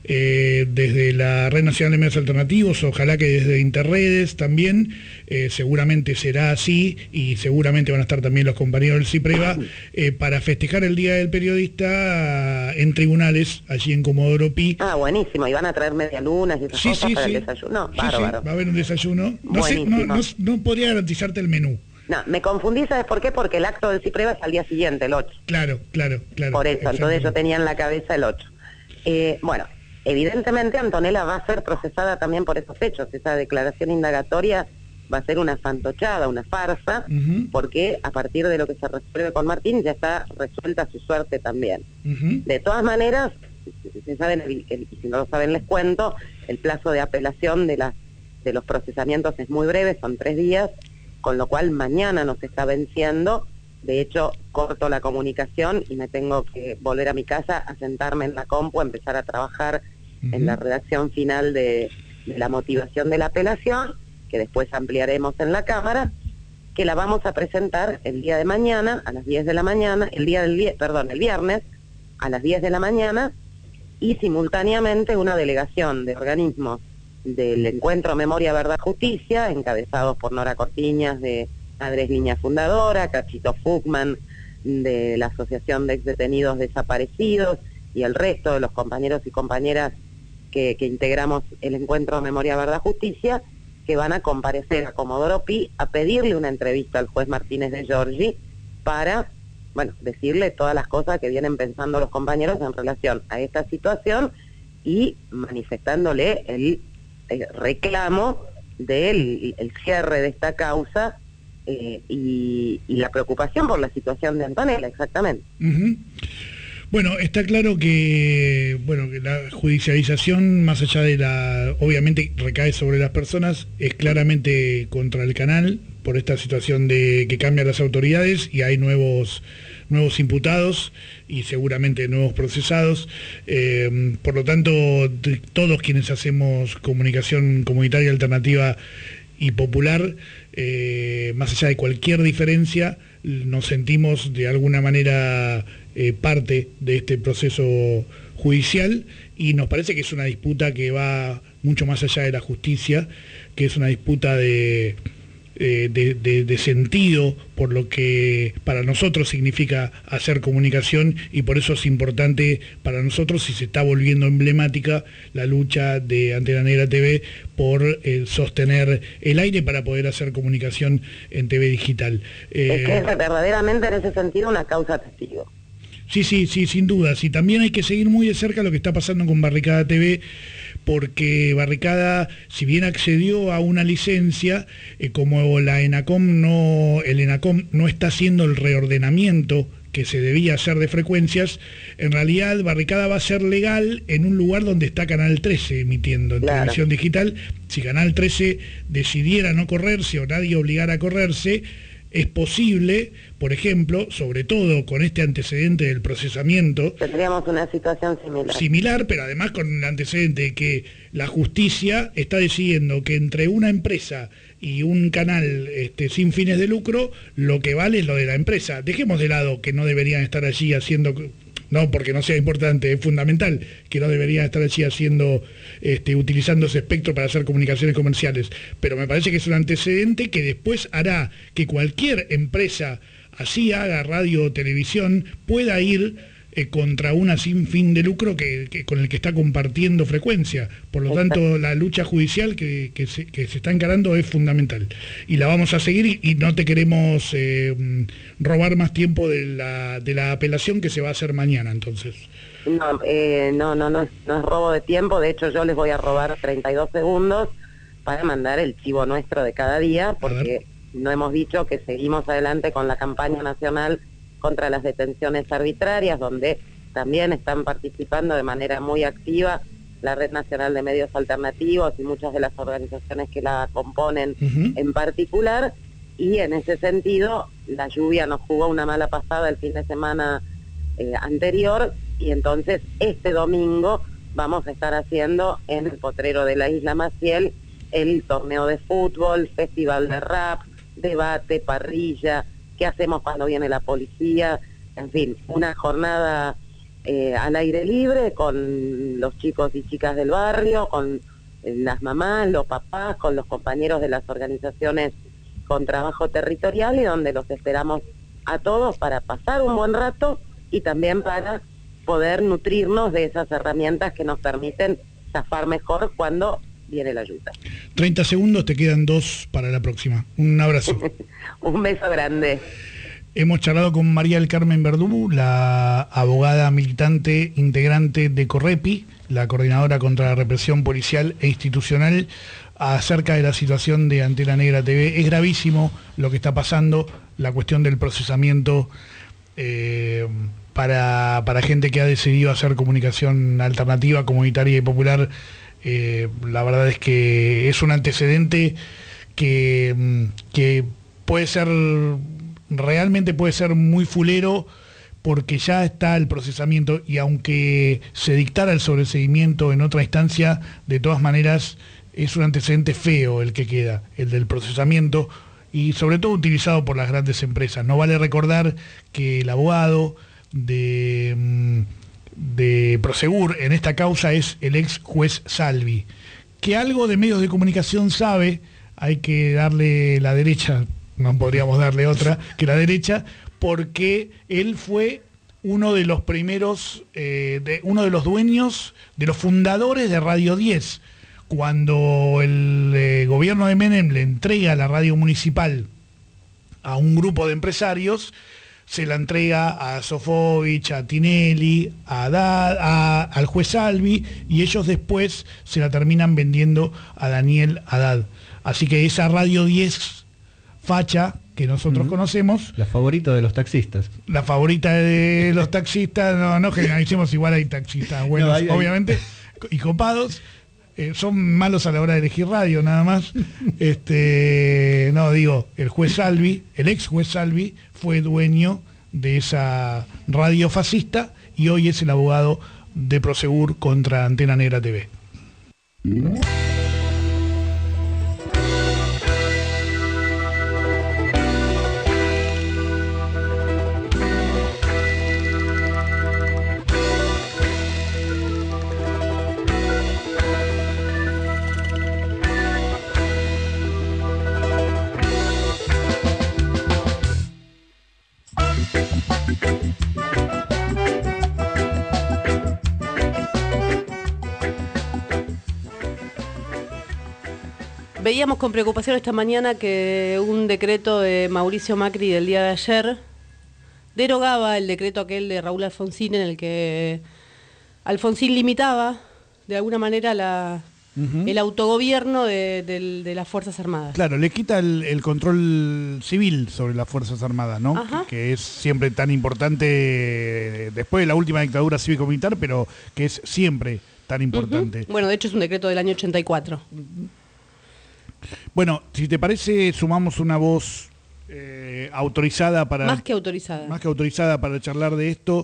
[SPEAKER 12] desde la Red Nacional de Medios Alternativos, ojalá que desde Interredes también, seguramente será así, y seguramente van a estar también los compañeros del CIPREVA, para festejar el Día del Periodista en tribunales, allí en Comodoro Pi.
[SPEAKER 13] Ah, buenísimo, y van a traer medialunas y esas cosas para el desayuno. Bárbaro.
[SPEAKER 12] Va a haber un desayuno. No podría garantizarte el menú.
[SPEAKER 13] No, me confundí, ¿sabes por qué? Porque el acto del CIPREVA es al día siguiente, el 8.
[SPEAKER 12] Claro.
[SPEAKER 13] Por eso, entonces yo tenía en la cabeza el 8. Bueno, evidentemente Antonella va a ser procesada también por esos hechos. Esa declaración indagatoria va a ser una fantochada, una farsa, porque a partir de lo que se resuelve con Martín ya está resuelta su suerte también. De todas maneras, si saben, y si no lo saben les cuento, el plazo de apelación de los procesamientos es muy breve, son 3 días, con lo cual mañana nos está venciendo. De hecho, corto la comunicación y me tengo que volver a mi casa, a sentarme en la compu, a empezar a trabajar en la redacción final de la motivación de la apelación, que después ampliaremos en la Cámara, que la vamos a presentar el día de mañana, a las 10 de la mañana, el viernes, a las 10 de la mañana, y simultáneamente una delegación de organismos del Encuentro Memoria, Verdad, Justicia, encabezados por Nora Cortiñas, de Madres Línea Fundadora, Cachito Fuchman, de la Asociación de Exdetenidos Desaparecidos, y el resto de los compañeros y compañeras que integramos el Encuentro Memoria, Verdad, Justicia, que van a comparecer a Comodoro Pi a pedirle una entrevista al juez Martínez de Giorgi para, decirle todas las cosas que vienen pensando los compañeros en relación a esta situación y manifestándole el reclamo del cierre de esta causa y la preocupación por la situación de Antonella, exactamente.
[SPEAKER 12] Bueno, está claro que la judicialización, más allá de obviamente recae sobre las personas, es claramente contra el canal por esta situación de que cambian las autoridades y hay nuevos imputados y seguramente nuevos procesados. Por lo tanto, todos quienes hacemos comunicación comunitaria, alternativa y popular, más allá de cualquier diferencia, nos sentimos de alguna manera parte de este proceso judicial y nos parece que es una disputa que va mucho más allá de la justicia, que es una disputa de sentido por lo que para nosotros significa hacer comunicación y por eso es importante para nosotros y se está volviendo emblemática la lucha de Antena Negra TV por sostener el aire para poder hacer comunicación en TV digital.
[SPEAKER 13] Es que es verdaderamente en ese sentido una causa testigo.
[SPEAKER 12] Sí, sin dudas. Y también hay que seguir muy de cerca lo que está pasando con Barricada TV, porque Barricada, si bien accedió a una licencia, como el ENACOM no está haciendo el reordenamiento que se debía hacer de frecuencias, en realidad Barricada va a ser legal en un lugar donde está Canal 13 emitiendo en televisión digital. Si Canal 13decidiera no correrse o nadie obligara a correrse, es posible, por ejemplo, sobre todo con este antecedente del procesamiento...
[SPEAKER 13] Tendríamos una situación similar.
[SPEAKER 12] Similar, pero además con el antecedente de que la justicia está decidiendo que entre una empresa y un canal sin fines de lucro, lo que vale es lo de la empresa. Dejemos de lado que no deberían estar allí haciendo... No porque no sea importante, es fundamental que no deberían estar allí haciendo, utilizando ese espectro para hacer comunicaciones comerciales. Pero me parece que es un antecedente que después hará que cualquier empresa, así haga radio o televisión, pueda ir contra una sin fin de lucro con el que está compartiendo frecuencia. Por lo tanto, la lucha judicial que se está encarando es fundamental. Y la vamos a seguir y no te queremos robar más tiempo de la apelación que se va a hacer mañana, entonces.
[SPEAKER 13] No es robo de tiempo. De hecho, yo les voy a robar 32 segundos para mandar el chivo nuestro de cada día, porque no hemos dicho que seguimos adelante con la campaña nacional contra las detenciones arbitrarias, donde también están participando de manera muy activa la Red Nacional de Medios Alternativos y muchas de las organizaciones que la componen en particular, y en ese sentido la lluvia nos jugó una mala pasada el fin de semana anterior, y entonces este domingo vamos a estar haciendo en el potrero de la Isla Maciel el torneo de fútbol, festival de rap, debate, parrilla, qué hacemos cuando viene la policía, en fin, una jornada al aire libre con los chicos y chicas del barrio, con las mamás, los papás, con los compañeros de las organizaciones con trabajo territorial, y donde los esperamos a todos para pasar un buen rato y también para poder nutrirnos de esas herramientas que nos permiten zafar mejor cuando viene la ayuda.
[SPEAKER 12] 30 segundos, te quedan 2 para la próxima. Un abrazo.
[SPEAKER 13] Un beso grande.
[SPEAKER 12] Hemos charlado con María del Carmen Verdú, la abogada militante integrante de Correpi, la coordinadora contra la represión policial e institucional, acerca de la situación de Antena Negra TV. Es gravísimo lo que está pasando, la cuestión del procesamiento para gente que ha decidido hacer comunicación alternativa, comunitaria y popular. La verdad es que es un antecedente que puede ser, realmente puede ser muy fulero, porque ya está el procesamiento, y aunque se dictara el sobreseguimiento en otra instancia, de todas maneras es un antecedente feo el que queda, el del procesamiento, y sobre todo utilizado por las grandes empresas. No vale recordar que el abogado de Prosegur en esta causa es el ex juez Salvi, que algo de medios de comunicación sabe. Hay que darle la derecha, no podríamos darle otra que la derecha, porque él fue uno de los primeros, uno de los dueños, de los fundadores de Radio 10. Cuando el gobierno de Menem le entrega la radio municipal a un grupo de empresarios, se la entrega a Sofovich, a Tinelli, a Haddad, al juez Salvi, y ellos después se la terminan vendiendo a Daniel Haddad. Así que esa Radio 10 facha que nosotros conocemos...
[SPEAKER 14] La favorita de los taxistas.
[SPEAKER 12] La favorita de los taxistas, no generalicemos, igual hay taxistas buenos, no, obviamente, y copados. Son malos a la hora de elegir radio, nada más. No, digo, el juez Salvi, el ex juez Salvi, fue dueño de esa radio fascista y hoy es el abogado de Prosegur contra Antena Negra TV.
[SPEAKER 4] Veíamos con preocupación esta mañana que un decreto de Mauricio Macri del día de ayer derogaba el decreto aquel de Raúl Alfonsín, en el que Alfonsín limitaba de alguna manera el autogobierno de las Fuerzas Armadas.
[SPEAKER 3] Claro, le quita el control civil sobre las Fuerzas Armadas, ¿no? Que es siempre tan importante después de la última dictadura cívico-militar, pero que es siempre tan importante.
[SPEAKER 4] Bueno, de hecho es un decreto del año 84.
[SPEAKER 3] Bueno, si te parece, sumamos una voz autorizada para...
[SPEAKER 4] Más que autorizada.
[SPEAKER 3] Más que autorizada para charlar de esto.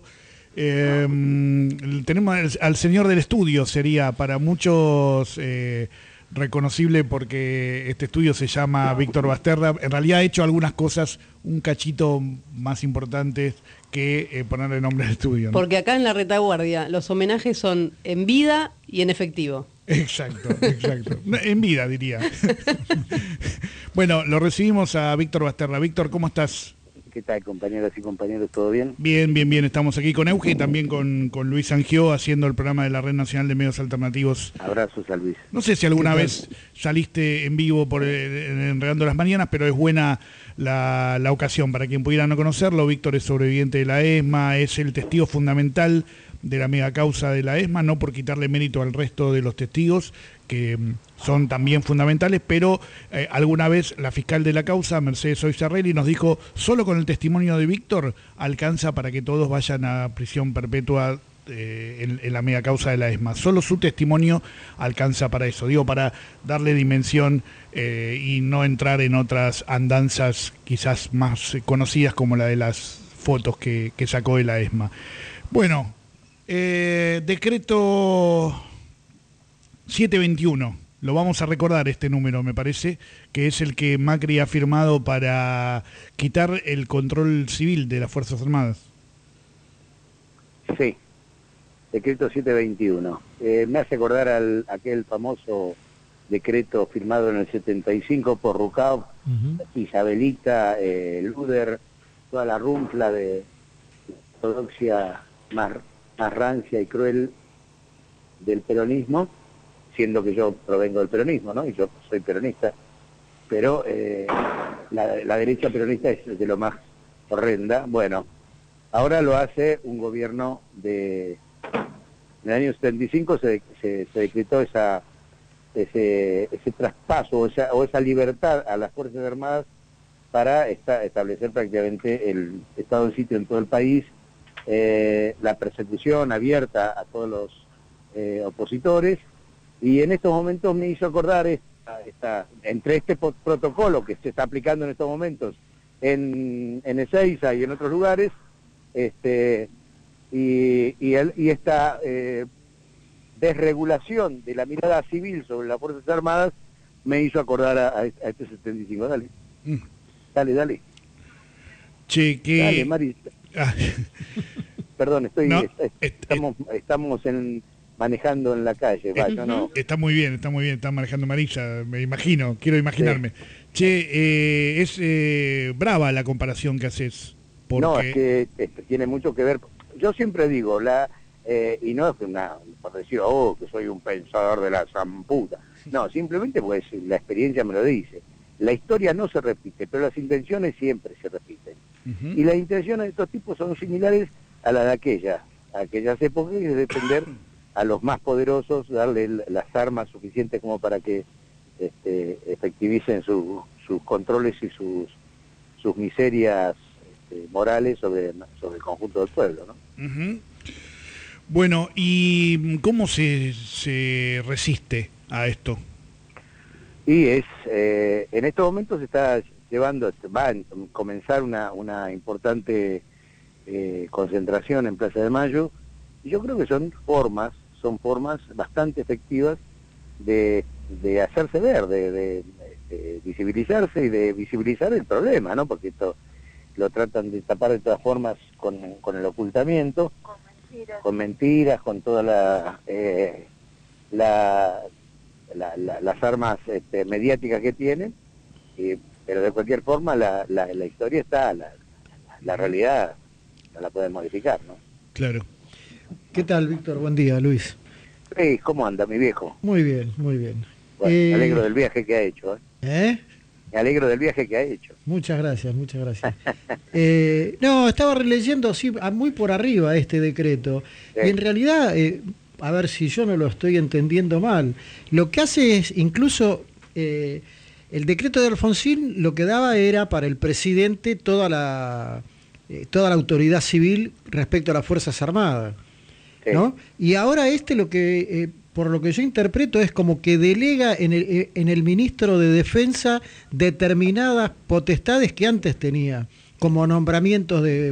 [SPEAKER 3] Tenemos al señor del estudio, sería para muchos reconocible porque este estudio se llama Víctor Basterra. En realidad ha hecho algunas cosas un cachito más importantes que ponerle nombre al estudio, ¿no?
[SPEAKER 4] Porque acá en la retaguardia los homenajes son en vida y en efectivo.
[SPEAKER 3] Exacto. En vida, diría. Bueno, lo recibimos a Víctor Basterra. Víctor, ¿cómo estás?
[SPEAKER 14] ¿Qué tal, compañeras y compañeros? ¿Todo bien?
[SPEAKER 3] Bien. Estamos aquí con Euge y también con Luis Sangió haciendo el programa de la Red Nacional de Medios Alternativos.
[SPEAKER 14] Abrazos a Luis.
[SPEAKER 3] No sé si alguna vez saliste en vivo por Enredando las Mañanas, pero es buena la ocasión. Para quien pudiera no conocerlo, Víctor es sobreviviente de la ESMA, es el testigo fundamental de la mega causa de la ESMA, no por quitarle mérito al resto de los testigos, que son también fundamentales, pero alguna vez la fiscal de la causa, Mercedes Oizarrelli, nos dijo, solo con el testimonio de Víctor alcanza para que todos vayan a prisión perpetua en la mega causa de la ESMA. Solo su testimonio alcanza para eso, digo, para darle dimensión y no entrar en otras andanzas quizás más conocidas como la de las fotos que sacó de la ESMA. Bueno, decreto 721, lo vamos a recordar este número, me parece, que es el que Macri ha firmado para quitar el control civil de las Fuerzas Armadas.
[SPEAKER 14] Sí, decreto 721. Me hace acordar aquel famoso decreto firmado en el 75 por Rucao, Isabelita, Luder, toda la runfla de ortodoxia más rancia y cruel del peronismo, siendo que yo provengo del peronismo, ¿no? Y yo soy peronista, pero la derecha peronista es de lo más horrenda. Bueno, ahora lo hace un gobierno en el año 75 se decretó ese traspaso o esa libertad a las Fuerzas Armadas para establecer prácticamente el estado de sitio en todo el país, la persecución abierta a todos los opositores. Y en estos momentos me hizo acordar entre este protocolo que se está aplicando en estos momentos en Ezeiza y en otros lugares, y esta desregulación de la mirada civil sobre las Fuerzas Armadas me hizo acordar a este 75. Dale. Dale.
[SPEAKER 3] Che, que...
[SPEAKER 14] Dale, Mari. Perdón, estamos manejando en la calle, no.
[SPEAKER 3] Está muy bien, está manejando Marisa, me imagino, quiero imaginarme. Sí. Che, es brava la comparación que haces. Porque...
[SPEAKER 14] No, es que tiene mucho que ver, yo siempre digo, y no es por decir, que soy un pensador de la zamputa, no, simplemente pues la experiencia me lo dice. La historia no se repite, pero las intenciones siempre se repiten. Y las intenciones de estos tipos son similares a las de aquellas épocas, y es defender a los más poderosos, darle las armas suficientes como para que efectivicen sus controles y sus miserias morales sobre el conjunto del pueblo, ¿no?
[SPEAKER 3] Bueno, ¿y cómo se resiste a esto?
[SPEAKER 14] Y en estos momentos se está va a comenzar una importante concentración en Plaza de Mayo, y yo creo que son formas bastante efectivas de hacerse ver, de visibilizarse y de visibilizar el problema, ¿no? Porque esto lo tratan de tapar de todas formas con el ocultamiento, con mentiras, con todas las armas mediáticas que tienen, pero de cualquier forma la historia está, la realidad no la pueden modificar, ¿no?
[SPEAKER 3] Claro.
[SPEAKER 5] ¿Qué tal, Víctor? Buen día, Luis.
[SPEAKER 14] Hey, ¿cómo anda, mi viejo?
[SPEAKER 5] Muy bien, muy bien.
[SPEAKER 14] Bueno, me alegro del viaje que ha hecho. Me alegro del viaje que ha hecho.
[SPEAKER 5] Muchas gracias. No, estaba releyendo así, muy por arriba este decreto. Sí. Y en realidad a ver si yo no lo estoy entendiendo mal, lo que hace es incluso... el decreto de Alfonsín lo que daba era para el presidente toda la autoridad civil respecto a las Fuerzas Armadas, ¿no? Y ahora lo que por lo que yo interpreto es como que delega en el ministro de Defensa determinadas potestades que antes tenía, como nombramientos de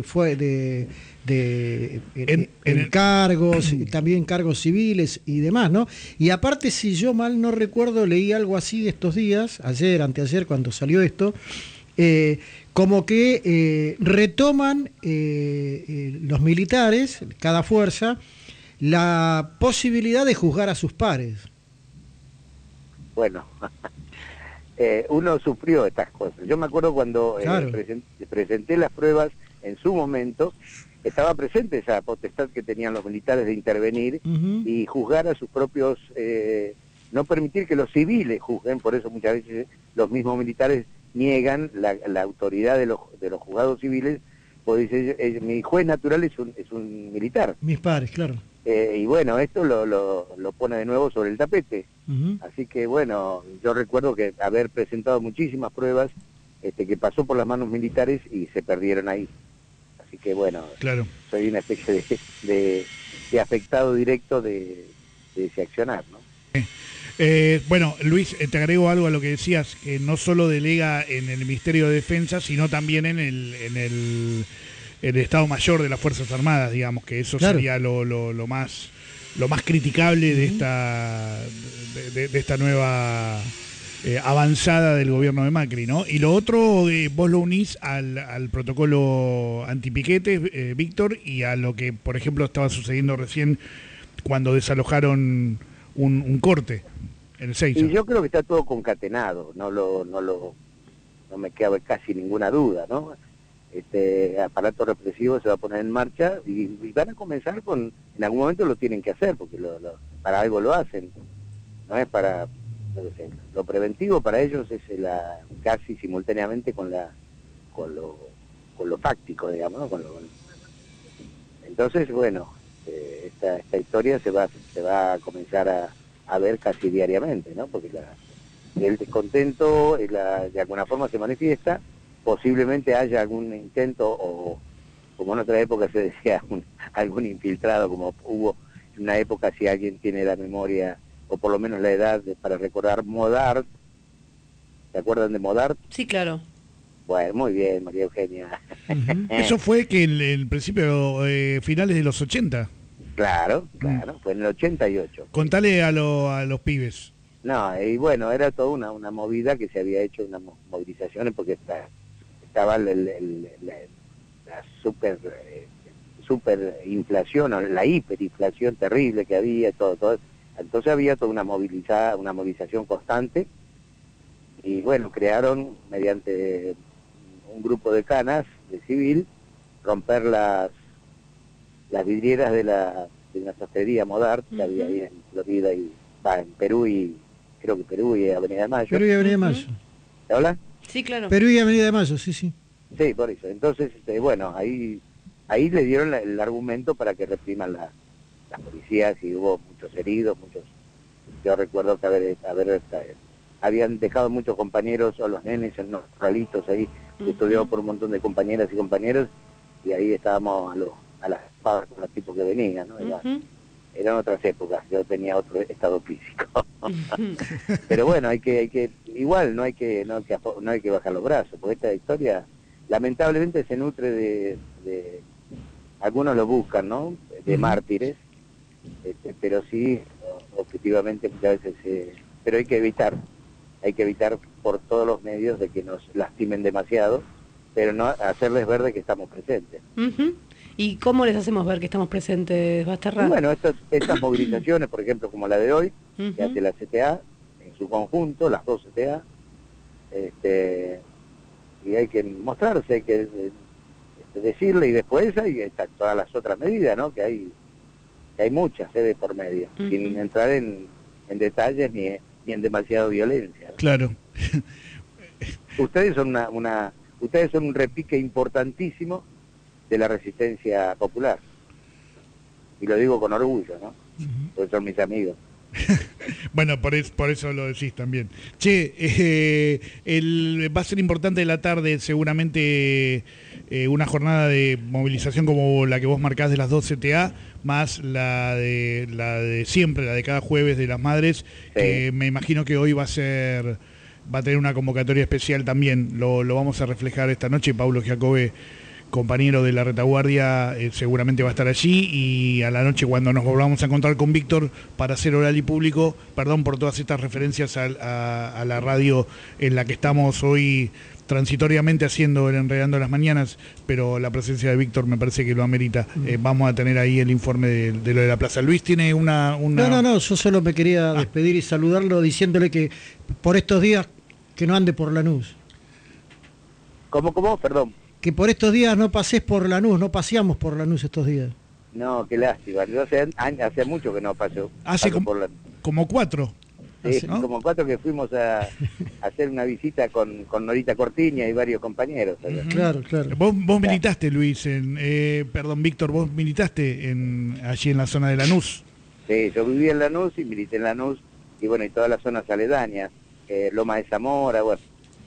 [SPEAKER 5] cargos, y también cargos civiles y demás, ¿no? Y aparte, si yo mal no recuerdo, leí algo así de estos días, anteayer, cuando salió esto, como que retoman los militares, cada fuerza, la posibilidad de juzgar a sus pares.
[SPEAKER 14] Bueno, uno sufrió estas cosas. Yo me acuerdo cuando presenté las pruebas en su momento, estaba presente esa potestad que tenían los militares de intervenir y juzgar a sus propios, no permitir que los civiles juzguen, por eso muchas veces los mismos militares niegan la autoridad de los juzgados civiles, porque dice, mi juez natural es un militar.
[SPEAKER 5] Mis pares, claro.
[SPEAKER 14] Y bueno, esto lo pone de nuevo sobre el tapete. Así que bueno, yo recuerdo que haber presentado muchísimas pruebas que pasó por las manos militares y se perdieron ahí. Así que bueno,
[SPEAKER 3] claro,
[SPEAKER 14] soy una especie de afectado directo de ese accionar, ¿no?
[SPEAKER 3] Bueno, Luis, te agrego algo a lo que decías, que no solo delega en el Ministerio de Defensa, sino también en el Estado Mayor de las Fuerzas Armadas, digamos, que eso sería lo más criticable de esta nueva avanzada del gobierno de Macri, ¿no? Y lo otro, vos lo unís al protocolo antipiquete, Víctor, y a lo que, por ejemplo, estaba sucediendo recién cuando desalojaron un corte en el Seiza.
[SPEAKER 14] Y yo creo que está todo concatenado, no me queda casi ninguna duda, ¿no? Este aparato represivo se va a poner en marcha y van a comenzar en algún momento lo tienen que hacer, porque para algo lo hacen, no es para, no sé, lo preventivo para ellos es casi simultáneamente con lo fáctico, digamos, ¿no? Entonces, bueno, esta historia se va a comenzar a ver casi diariamente, ¿no? Porque el descontento de alguna forma se manifiesta. Posiblemente haya algún intento, o como en otra época se decía, algún infiltrado, como hubo en una época, si alguien tiene la memoria, o por lo menos la edad para recordar Modart. ¿Se acuerdan de Modart?
[SPEAKER 4] Sí, claro.
[SPEAKER 14] Bueno, muy bien, María Eugenia.
[SPEAKER 3] Eso fue que en el principio, finales de los 80.
[SPEAKER 14] Claro, fue en el 88.
[SPEAKER 3] Contale a los pibes.
[SPEAKER 14] No, y bueno, era toda una movida que se había hecho, unas movilizaciones, porque estaba la super inflación, o la hiperinflación terrible que había, todo. Entonces había toda una movilización constante, y bueno, crearon, mediante un grupo de canas de civil, romper las vidrieras de una sastrería Modart que había ahí en Florida en Perú y creo que Perú y Avenida de Mayo.
[SPEAKER 5] Perú y Avenida de Mayo.
[SPEAKER 14] ¿Te hablas?
[SPEAKER 4] Sí, claro.
[SPEAKER 5] Perú y Avenida de Mayo, sí.
[SPEAKER 14] Sí, por eso. Entonces, bueno, ahí le dieron el argumento para que repriman las policías, y hubo muchos heridos, yo recuerdo que habían dejado muchos compañeros, o los nenes en los ralitos ahí, estudiados por un montón de compañeras y compañeros, y ahí estábamos a las espadas con los tipos que venían, ¿no? Eran otras épocas, yo tenía otro estado físico. Pero bueno, igual no hay que bajar los brazos, porque esta historia lamentablemente se nutre de algunos lo buscan, ¿no? De mártires, pero sí, objetivamente muchas veces, pero hay que evitar por todos los medios de que nos lastimen demasiado, pero no hacerles ver de que estamos presentes.
[SPEAKER 4] ¿Y cómo les hacemos ver que estamos presentes, Basterra?
[SPEAKER 14] Bueno, estas movilizaciones, por ejemplo, como la de hoy, que hace la CTA, en su conjunto, las dos CTA, y hay que mostrarse, hay que decirle, y después hay todas las otras medidas, ¿no? Que hay muchas de por medio, sin entrar en detalles ni en demasiada violencia, ¿no?
[SPEAKER 3] Claro.
[SPEAKER 14] Ustedes son ustedes son un repique importantísimo de la resistencia popular, y lo digo con orgullo, ¿no? Pues son mis amigos.
[SPEAKER 3] Bueno, por eso lo decís también. Che, va a ser importante la tarde seguramente una jornada de movilización como la que vos marcás de las 2 CTA, más la de siempre, la de cada jueves de las madres, sí. Que me imagino que hoy va a tener una convocatoria especial también. Lo vamos a reflejar esta noche. Paulo Giacobbe, compañero de la retaguardia, seguramente va a estar allí, y a la noche cuando nos volvamos a encontrar con Víctor para hacer oral y público, perdón por todas estas referencias a la radio en la que estamos hoy transitoriamente haciendo el Enredando las Mañanas, pero la presencia de Víctor me parece que lo amerita. Vamos a tener ahí el informe de lo de la plaza. Luis tiene una...
[SPEAKER 5] No, yo solo me quería despedir y saludarlo diciéndole que por estos días que no ande por Lanús.
[SPEAKER 14] ¿Cómo? Perdón.
[SPEAKER 5] Que por estos días no pases por Lanús, no paseamos por Lanús estos días.
[SPEAKER 14] No, qué lástima. Yo hace mucho que no paso por Lanús.
[SPEAKER 3] Como 4.
[SPEAKER 14] Sí, ¿no? Como 4 que fuimos a hacer una visita con Norita Cortiña y varios compañeros.
[SPEAKER 5] Claro.
[SPEAKER 3] Vos militaste, Luis, Víctor, vos militaste allí en la zona de Lanús.
[SPEAKER 14] Sí, yo viví en Lanús y milité en Lanús, y bueno, y todas las zonas aledañas, Loma de Zamora, bueno,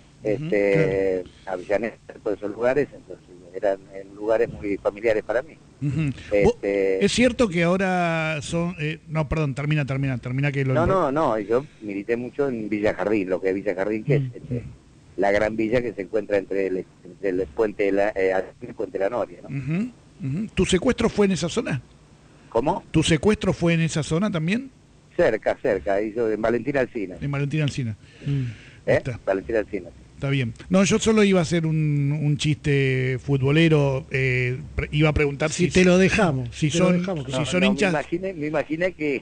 [SPEAKER 14] Avellaneda, todos esos lugares, entonces eran lugares muy familiares para mí.
[SPEAKER 3] ¿Es cierto que ahora son... no, perdón, termina que lo...
[SPEAKER 14] No, yo milité mucho en Villa Jardín, lo que es Villa Jardín, que es la gran villa que se encuentra entre el puente el puente de la Noria, ¿no?
[SPEAKER 3] ¿Tu secuestro fue en esa zona?
[SPEAKER 14] ¿Cómo?
[SPEAKER 3] ¿Tu secuestro fue en esa zona también?
[SPEAKER 14] Cerca, hizo en Valentín Alsina.
[SPEAKER 3] En Valentín Alsina.
[SPEAKER 14] Valentín Alsina.
[SPEAKER 3] Está bien. No, yo solo iba a hacer un chiste futbolero, iba a preguntar
[SPEAKER 5] si te lo dejamos.
[SPEAKER 3] Si son hinchas...
[SPEAKER 14] Me imaginé que...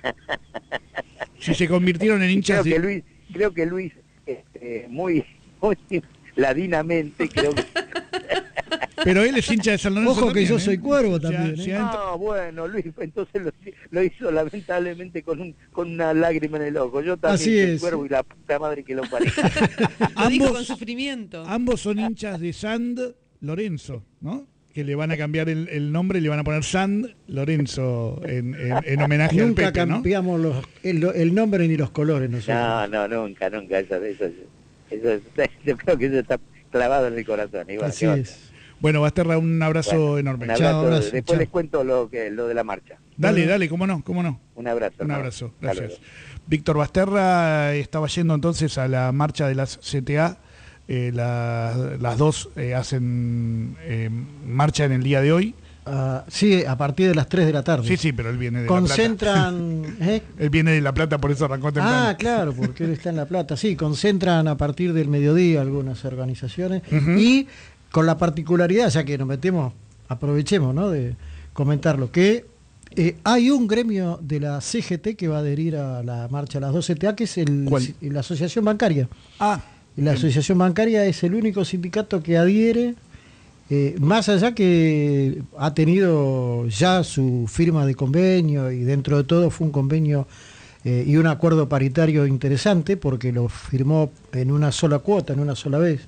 [SPEAKER 3] si se convirtieron en hinchas...
[SPEAKER 14] Creo que Luis muy ladinamente, creo que...
[SPEAKER 3] Pero él es hincha de San Lorenzo.
[SPEAKER 5] Ojo que yo soy cuervo también.
[SPEAKER 14] Bueno, Luis entonces lo hizo lamentablemente con una lágrima en el ojo. Yo también soy cuervo y la puta madre que lo parió.
[SPEAKER 4] Lo dijo con sufrimiento.
[SPEAKER 3] Ambos son hinchas de San Lorenzo, ¿no? Que le van a cambiar el nombre y le van a poner San Lorenzo en homenaje al Pepe, ¿no?
[SPEAKER 5] Nunca cambiamos el nombre ni los colores nosotros.
[SPEAKER 14] No, nunca. Eso yo creo que eso está clavado en el corazón. Igual,
[SPEAKER 5] así es.
[SPEAKER 3] Bueno, Basterra, un abrazo enorme.
[SPEAKER 14] Un abrazo. Después les cuento lo de la marcha.
[SPEAKER 3] Dale, cómo no.
[SPEAKER 14] Un abrazo.
[SPEAKER 3] Un abrazo, gracias. Víctor Basterra estaba yendo entonces a la marcha de las CTA. Las dos hacen marcha en el día de hoy.
[SPEAKER 5] Sí, a partir de las 3 de la tarde.
[SPEAKER 3] Sí, pero él viene de
[SPEAKER 5] concentran,
[SPEAKER 3] La Plata. Él viene de La Plata, por eso arrancó temprano.
[SPEAKER 5] Claro, porque él está en La Plata. Sí, concentran a partir del mediodía algunas organizaciones y con la particularidad, ya que nos metemos, aprovechemos, ¿no?, de comentarlo, que hay un gremio de la CGT que va a adherir a la marcha a las 2 CTA, que es la Asociación Bancaria. La Asociación Bancaria es el único sindicato que adhiere, más allá que ha tenido ya su firma de convenio, y dentro de todo fue un convenio y un acuerdo paritario interesante, porque lo firmó en una sola cuota, en una sola vez.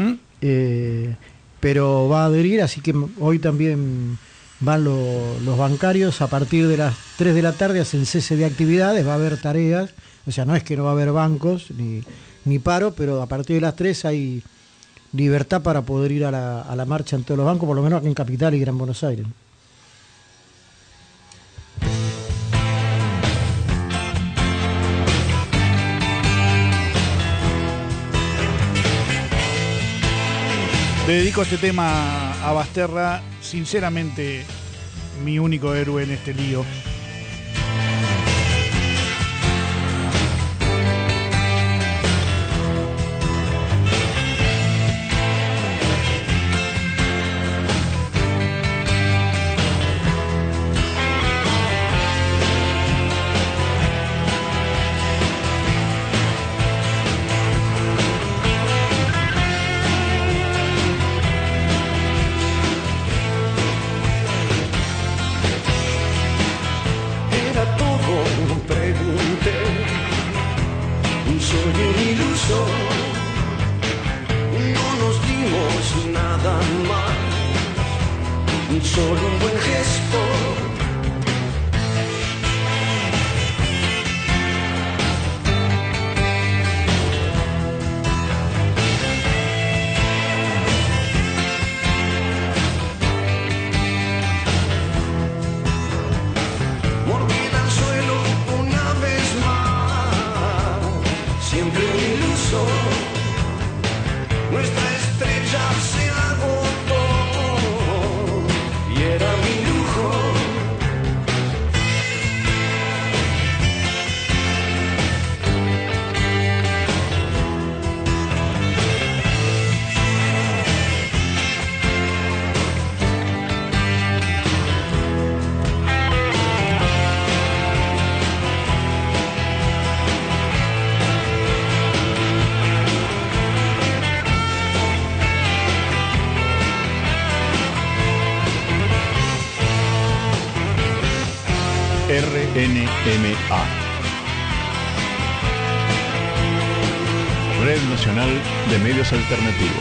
[SPEAKER 5] Pero va a adherir, así que hoy también van los bancarios. A partir de las 3 de la tarde hacen cese de actividades, va a haber tareas, o sea, no es que no va a haber bancos ni paro, pero a partir de las 3 hay libertad para poder ir a la marcha en todos los bancos, por lo menos aquí en Capital y Gran Buenos Aires.
[SPEAKER 3] Le dedico este tema a Basterra, sinceramente mi único héroe en este lío.
[SPEAKER 6] Solo un buen gesto
[SPEAKER 15] RNMA. Red Nacional de Medios Alternativos.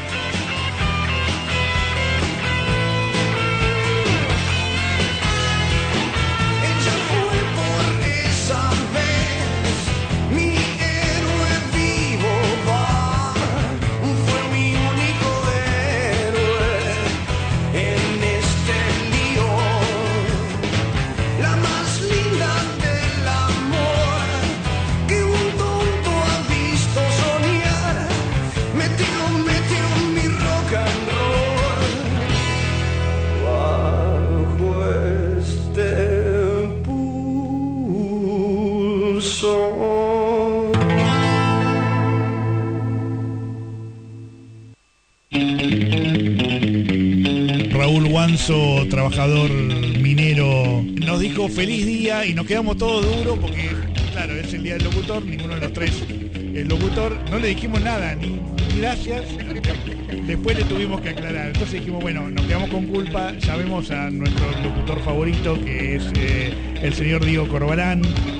[SPEAKER 12] Trabajador minero, nos dijo feliz día y nos quedamos todos duros porque, claro, es el día del locutor, ninguno de los tres es locutor, no le dijimos nada, ni gracias, después le tuvimos que aclarar, entonces dijimos, bueno, nos quedamos con culpa, llamemos a nuestro locutor favorito, que es el señor Diego Corbalán.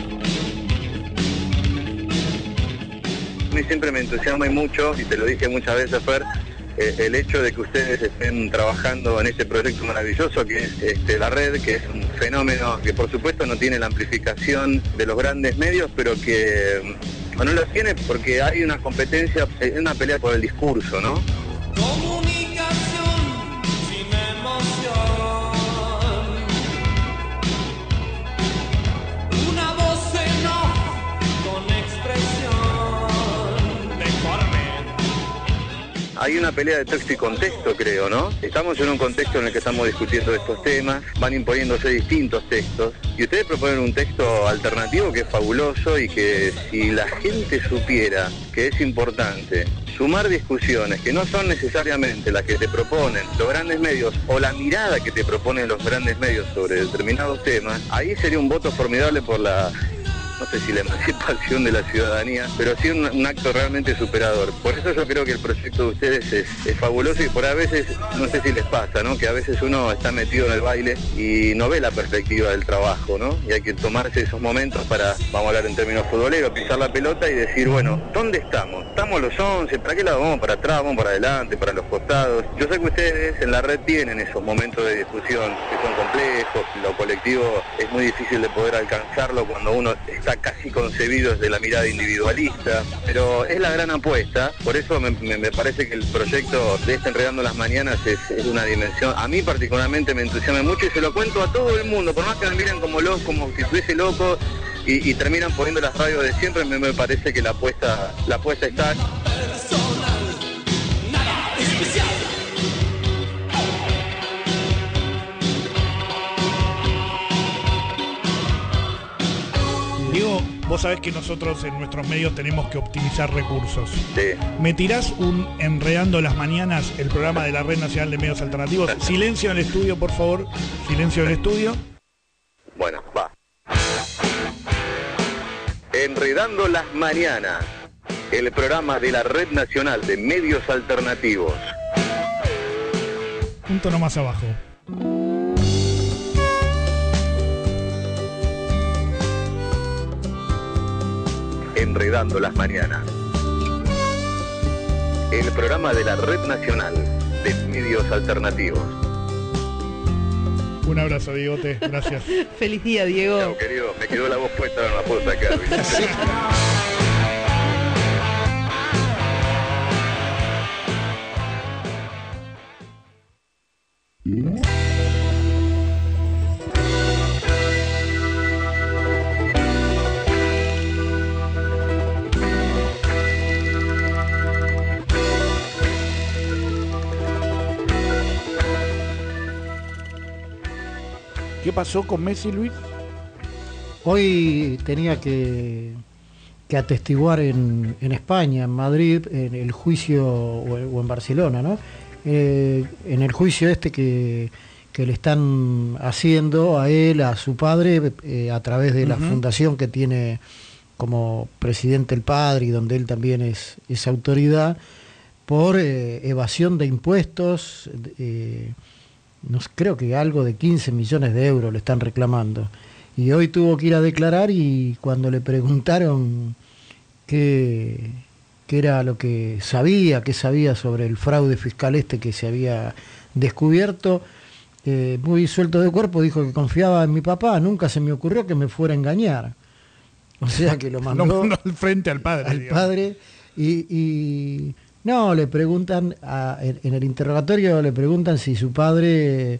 [SPEAKER 2] A mí siempre me entusiasma mucho, y te lo dije muchas veces, Fer, el hecho de que ustedes estén trabajando en este proyecto maravilloso que es la red, que es un fenómeno que por supuesto no tiene la amplificación de los grandes medios, pero que no lo tiene porque hay una competencia, una pelea por el discurso, ¿no? Hay una pelea de texto y contexto, creo, ¿no? Estamos en un contexto en el que estamos discutiendo estos temas, van imponiéndose distintos textos, y ustedes proponen un texto alternativo que es fabuloso y que si la gente supiera que es importante sumar discusiones que no son necesariamente las que te proponen los grandes medios o la mirada que te proponen los grandes medios sobre determinados temas, ahí sería un voto formidable por la... no sé si la emancipación de la ciudadanía, pero sí un acto realmente superador. Por eso yo creo que el proyecto de ustedes es fabuloso y por a veces, no sé si les pasa, ¿no? Que a veces uno está metido en el baile y no ve la perspectiva del trabajo, ¿no? Y hay que tomarse esos momentos para, vamos a hablar en términos futboleros, pisar la pelota y decir, bueno, ¿dónde estamos? ¿Estamos los 11? ¿Para qué lado vamos? ¿Para atrás? ¿Vamos para adelante? ¿Para los costados? Yo sé que ustedes en la red tienen esos momentos de discusión que son complejos, lo colectivo es muy difícil de poder alcanzarlo cuando uno está casi concebido desde la mirada individualista, pero es la gran apuesta, por eso me parece que el proyecto de Enredando las Mañanas es una dimensión, a mí particularmente me entusiasma mucho y se lo cuento a todo el mundo, por más que me miren como si estuviese loco y terminan poniendo las radios de siempre, me parece que la apuesta está...
[SPEAKER 12] Diego, vos sabés que nosotros en nuestros medios tenemos que optimizar recursos.
[SPEAKER 2] Sí.
[SPEAKER 12] ¿Me tirás un Enredando las Mañanas, el programa de la Red Nacional de Medios Alternativos? Silencio en el estudio, por favor. Silencio en el estudio.
[SPEAKER 2] Bueno, va. Enredando las Mañanas, el programa de la Red Nacional de Medios Alternativos.
[SPEAKER 12] Un tono más abajo.
[SPEAKER 2] Enredando las Mañanas, el programa de la Red Nacional de Medios Alternativos.
[SPEAKER 12] Un abrazo, Diegote, gracias.
[SPEAKER 4] Feliz día, Diego.
[SPEAKER 2] Chau, querido, me quedó la voz puesta, no la puedo sacar.
[SPEAKER 3] ¿Qué pasó con Messi, Luis?
[SPEAKER 5] Hoy tenía que atestiguar en España, en Madrid, en el juicio, o en Barcelona, ¿no? En el juicio que le están haciendo a él, a su padre, a través de la fundación que tiene como presidente el padre y donde él también es autoridad, por evasión de impuestos. Creo que algo de 15 millones de euros le están reclamando. Y hoy tuvo que ir a declarar, y cuando le preguntaron qué era lo que sabía, qué sabía sobre el fraude fiscal que se había descubierto, muy suelto de cuerpo dijo que confiaba en mi papá, nunca se me ocurrió que me fuera a engañar. O sea que lo mandó
[SPEAKER 3] al frente al padre.
[SPEAKER 5] Al padre, y no, le preguntan, en el interrogatorio le preguntan si su padre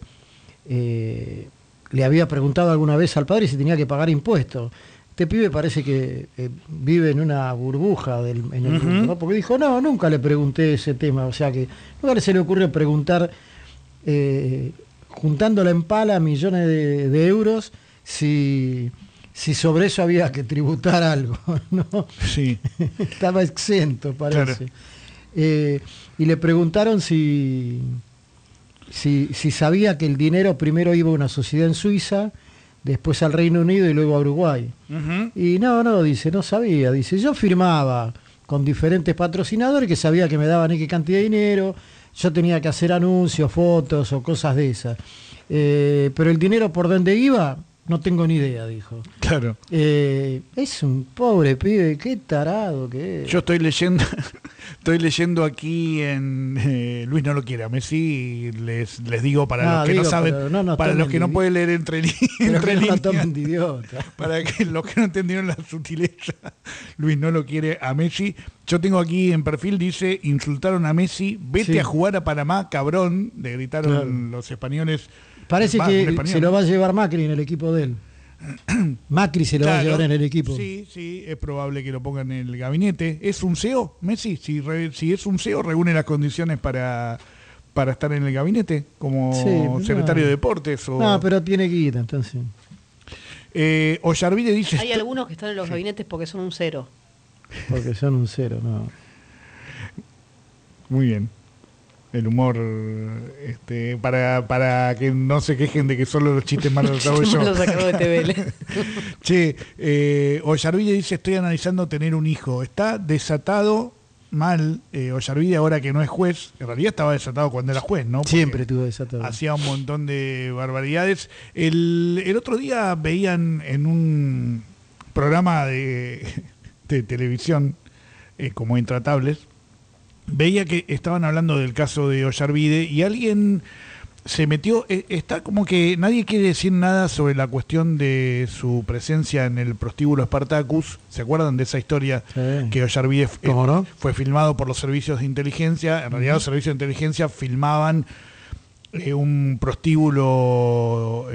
[SPEAKER 5] le había preguntado alguna vez al padre si tenía que pagar impuestos. Este pibe parece que vive en una burbuja en el mundo, ¿no? Porque dijo, no, nunca le pregunté ese tema, o sea que nunca se le ocurrió preguntar, juntándola en pala millones de euros, si sobre eso había que tributar algo, ¿no?
[SPEAKER 3] Sí.
[SPEAKER 5] Estaba exento, parece. Claro. Y le preguntaron si sabía que el dinero primero iba a una sociedad en Suiza, después al Reino Unido y luego a Uruguay. Y no, dice, no sabía. Dice, yo firmaba con diferentes patrocinadores que sabía que me daban X cantidad de dinero, yo tenía que hacer anuncios, fotos o cosas de esas. Pero el dinero por dónde iba, no tengo ni idea, dijo.
[SPEAKER 3] Claro.
[SPEAKER 5] Es un pobre pibe, qué tarado que es.
[SPEAKER 3] Yo estoy leyendo aquí en Luis no lo quiere a Messi, y les digo para los que no saben, para los que no pueden leer entre líneas, para que los que no entendieron la sutileza, Luis no lo quiere a Messi. Yo tengo aquí en perfil, dice, insultaron a Messi, vete a jugar a Panamá, cabrón, le gritaron los españoles.
[SPEAKER 5] Parece que se lo va a llevar Macri en el equipo de él. Macri se lo va a llevar en el equipo.
[SPEAKER 3] Sí, es probable que lo pongan en el gabinete. ¿Es un CEO, Messi? Si es un CEO, reúne las condiciones para estar en el gabinete como secretario de Deportes.
[SPEAKER 5] No, pero tiene que ir, entonces.
[SPEAKER 3] Ollarvide dice...
[SPEAKER 4] Hay algunos que están en los gabinetes porque son un cero.
[SPEAKER 5] Porque son un cero, no.
[SPEAKER 3] Muy bien. El humor, para que no se quejen de que solo los chistes malos los hago yo.
[SPEAKER 4] Los acabo de
[SPEAKER 3] Che, Ollarvide dice, estoy analizando tener un hijo. Está desatado mal, Ollarvide ahora que no es juez. En realidad estaba desatado cuando era juez, ¿no? Porque
[SPEAKER 5] siempre estuvo desatado.
[SPEAKER 3] Hacía un montón de barbaridades. El otro día veían en un programa de televisión, como Intratables, veía que estaban hablando del caso de Ollarvide y alguien se metió, está como que nadie quiere decir nada sobre la cuestión de su presencia en el prostíbulo Spartacus. ¿Se acuerdan de esa historia? Sí. Que Ollarvide fue filmado por los servicios de inteligencia. En realidad los servicios de inteligencia filmaban un prostíbulo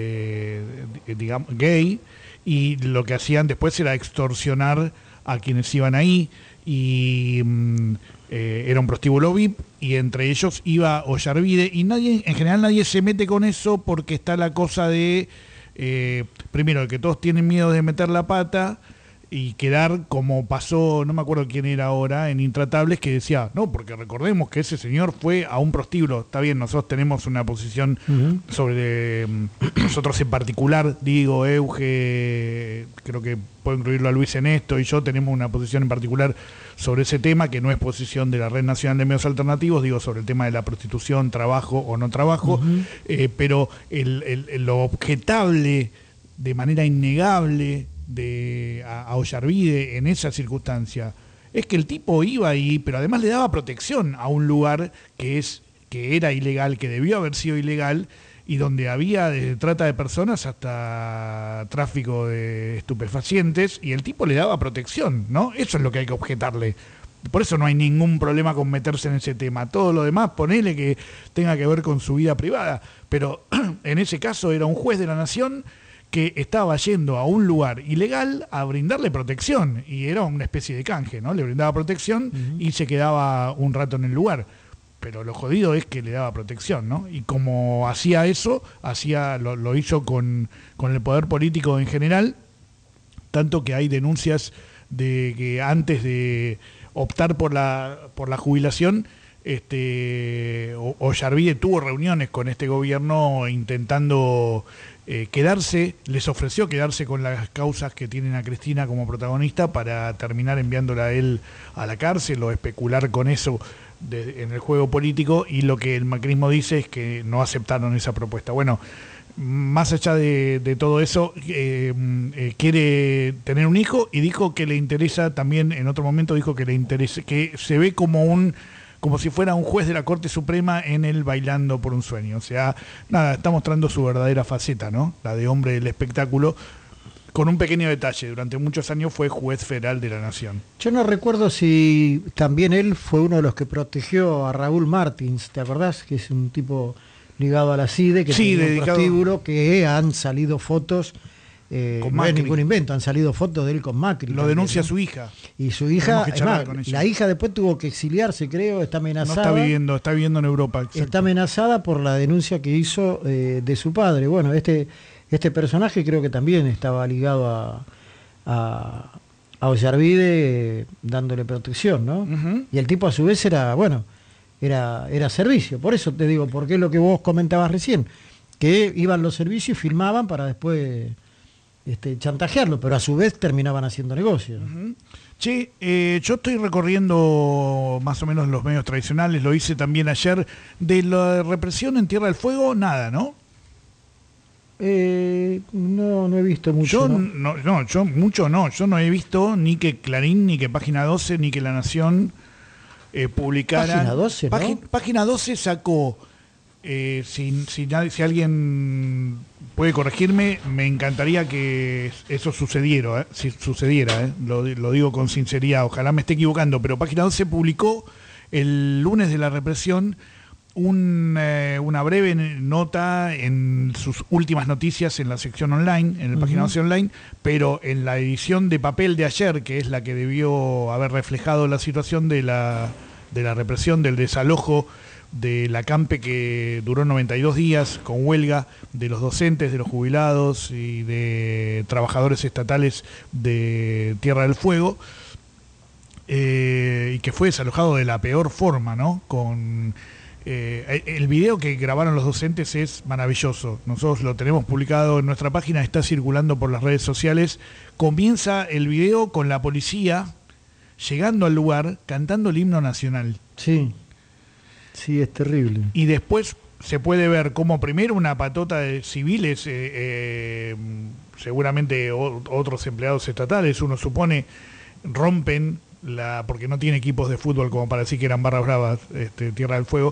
[SPEAKER 3] digamos gay, y lo que hacían después era extorsionar a quienes iban ahí, y era un prostíbulo VIP, y entre ellos iba Ollarvide, y en general nadie se mete con eso porque está la cosa de primero que todos tienen miedo de meter la pata y quedar como pasó, no me acuerdo quién era ahora, en Intratables, que decía, no, porque recordemos que ese señor fue a un prostíbulo. Está bien, nosotros tenemos una posición sobre, nosotros en particular, digo, Euge, creo que puedo incluirlo a Luis en esto, y yo tenemos una posición en particular sobre ese tema, que no es posición de la Red Nacional de Medios Alternativos, digo, sobre el tema de la prostitución, trabajo o no trabajo, pero lo objetable de manera innegable a Ollarvide en esa circunstancia es que el tipo iba ahí, pero además le daba protección a un lugar que era ilegal, que debió haber sido ilegal, y donde había desde trata de personas hasta tráfico de estupefacientes, y el tipo le daba protección, ¿no? Eso es lo que hay que objetarle. Por eso no hay ningún problema con meterse en ese tema. Todo lo demás, ponele que tenga que ver con su vida privada, pero en ese caso era un juez de la nación que estaba yendo a un lugar ilegal a brindarle protección, y era una especie de canje, ¿no? Le brindaba protección y se quedaba un rato en el lugar. Pero lo jodido es que le daba protección, ¿no? Y como hacía eso, lo hizo con el poder político en general, tanto que hay denuncias de que antes de optar por la jubilación, Ollarvide tuvo reuniones con este gobierno intentando les ofreció quedarse con las causas que tienen a Cristina como protagonista para terminar enviándola a él a la cárcel o especular con eso en el juego político, y lo que el macrismo dice es que no aceptaron esa propuesta. Bueno, más allá de todo eso, quiere tener un hijo y dijo que le interesa también, en otro momento dijo que le interesa, que se ve como si fuera un juez de la Corte Suprema en el Bailando por un Sueño. O sea, nada, está mostrando su verdadera faceta, ¿no? La de hombre del espectáculo, con un pequeño detalle. Durante muchos años fue juez federal de la Nación.
[SPEAKER 5] Yo no recuerdo si también él fue uno de los que protegió a Raúl Martins, ¿te acordás? Que es un tipo ligado a la CIDE, que
[SPEAKER 3] sí,
[SPEAKER 5] tiene un prostíbulo, que han salido fotos, no es ningún invento, han salido fotos de él con Macri.
[SPEAKER 3] Lo
[SPEAKER 5] también,
[SPEAKER 3] denuncia
[SPEAKER 5] ¿no?
[SPEAKER 3] su hija.
[SPEAKER 5] Y su hija, la hija después tuvo que exiliarse, creo, está amenazada.
[SPEAKER 3] No está viviendo en Europa. Exacto.
[SPEAKER 5] Está amenazada por la denuncia que hizo de su padre. Bueno, este personaje creo que también estaba ligado a Ollarvide, dándole protección, ¿no? Y el tipo a su vez era servicio. Por eso te digo, porque es lo que vos comentabas recién, que iban los servicios y filmaban para después chantajearlo, pero a su vez terminaban haciendo negocios.
[SPEAKER 3] Che, yo estoy recorriendo más o menos los medios tradicionales, lo hice también ayer, de la represión en Tierra del Fuego, nada, ¿no?
[SPEAKER 5] No he visto mucho.
[SPEAKER 3] Yo no he visto ni que Clarín, ni que Página 12, ni que La Nación publicaran.
[SPEAKER 5] Página 12, ¿no?
[SPEAKER 3] Página 12 sacó, si alguien puede corregirme, me encantaría que eso sucediera, lo digo con sinceridad, ojalá me esté equivocando, pero Página 12 publicó el lunes de la represión una breve nota en sus últimas noticias en la sección online, en el Página 12 online, pero en la edición de papel de ayer, que es la que debió haber reflejado la situación de la represión, del desalojo de la CAMPE, que duró 92 días con huelga de los docentes, de los jubilados y de trabajadores estatales de Tierra del Fuego, y que fue desalojado de la peor forma, ¿no? El video que grabaron los docentes es maravilloso. Nosotros lo tenemos publicado en nuestra página, está circulando por las redes sociales. Comienza el video con la policía llegando al lugar, cantando el himno nacional.
[SPEAKER 5] Sí, es terrible.
[SPEAKER 3] Y después se puede ver como primero una patota de civiles, seguramente otros empleados estatales, uno supone, rompen porque no tiene equipos de fútbol como para decir que eran barras bravas, Tierra del Fuego,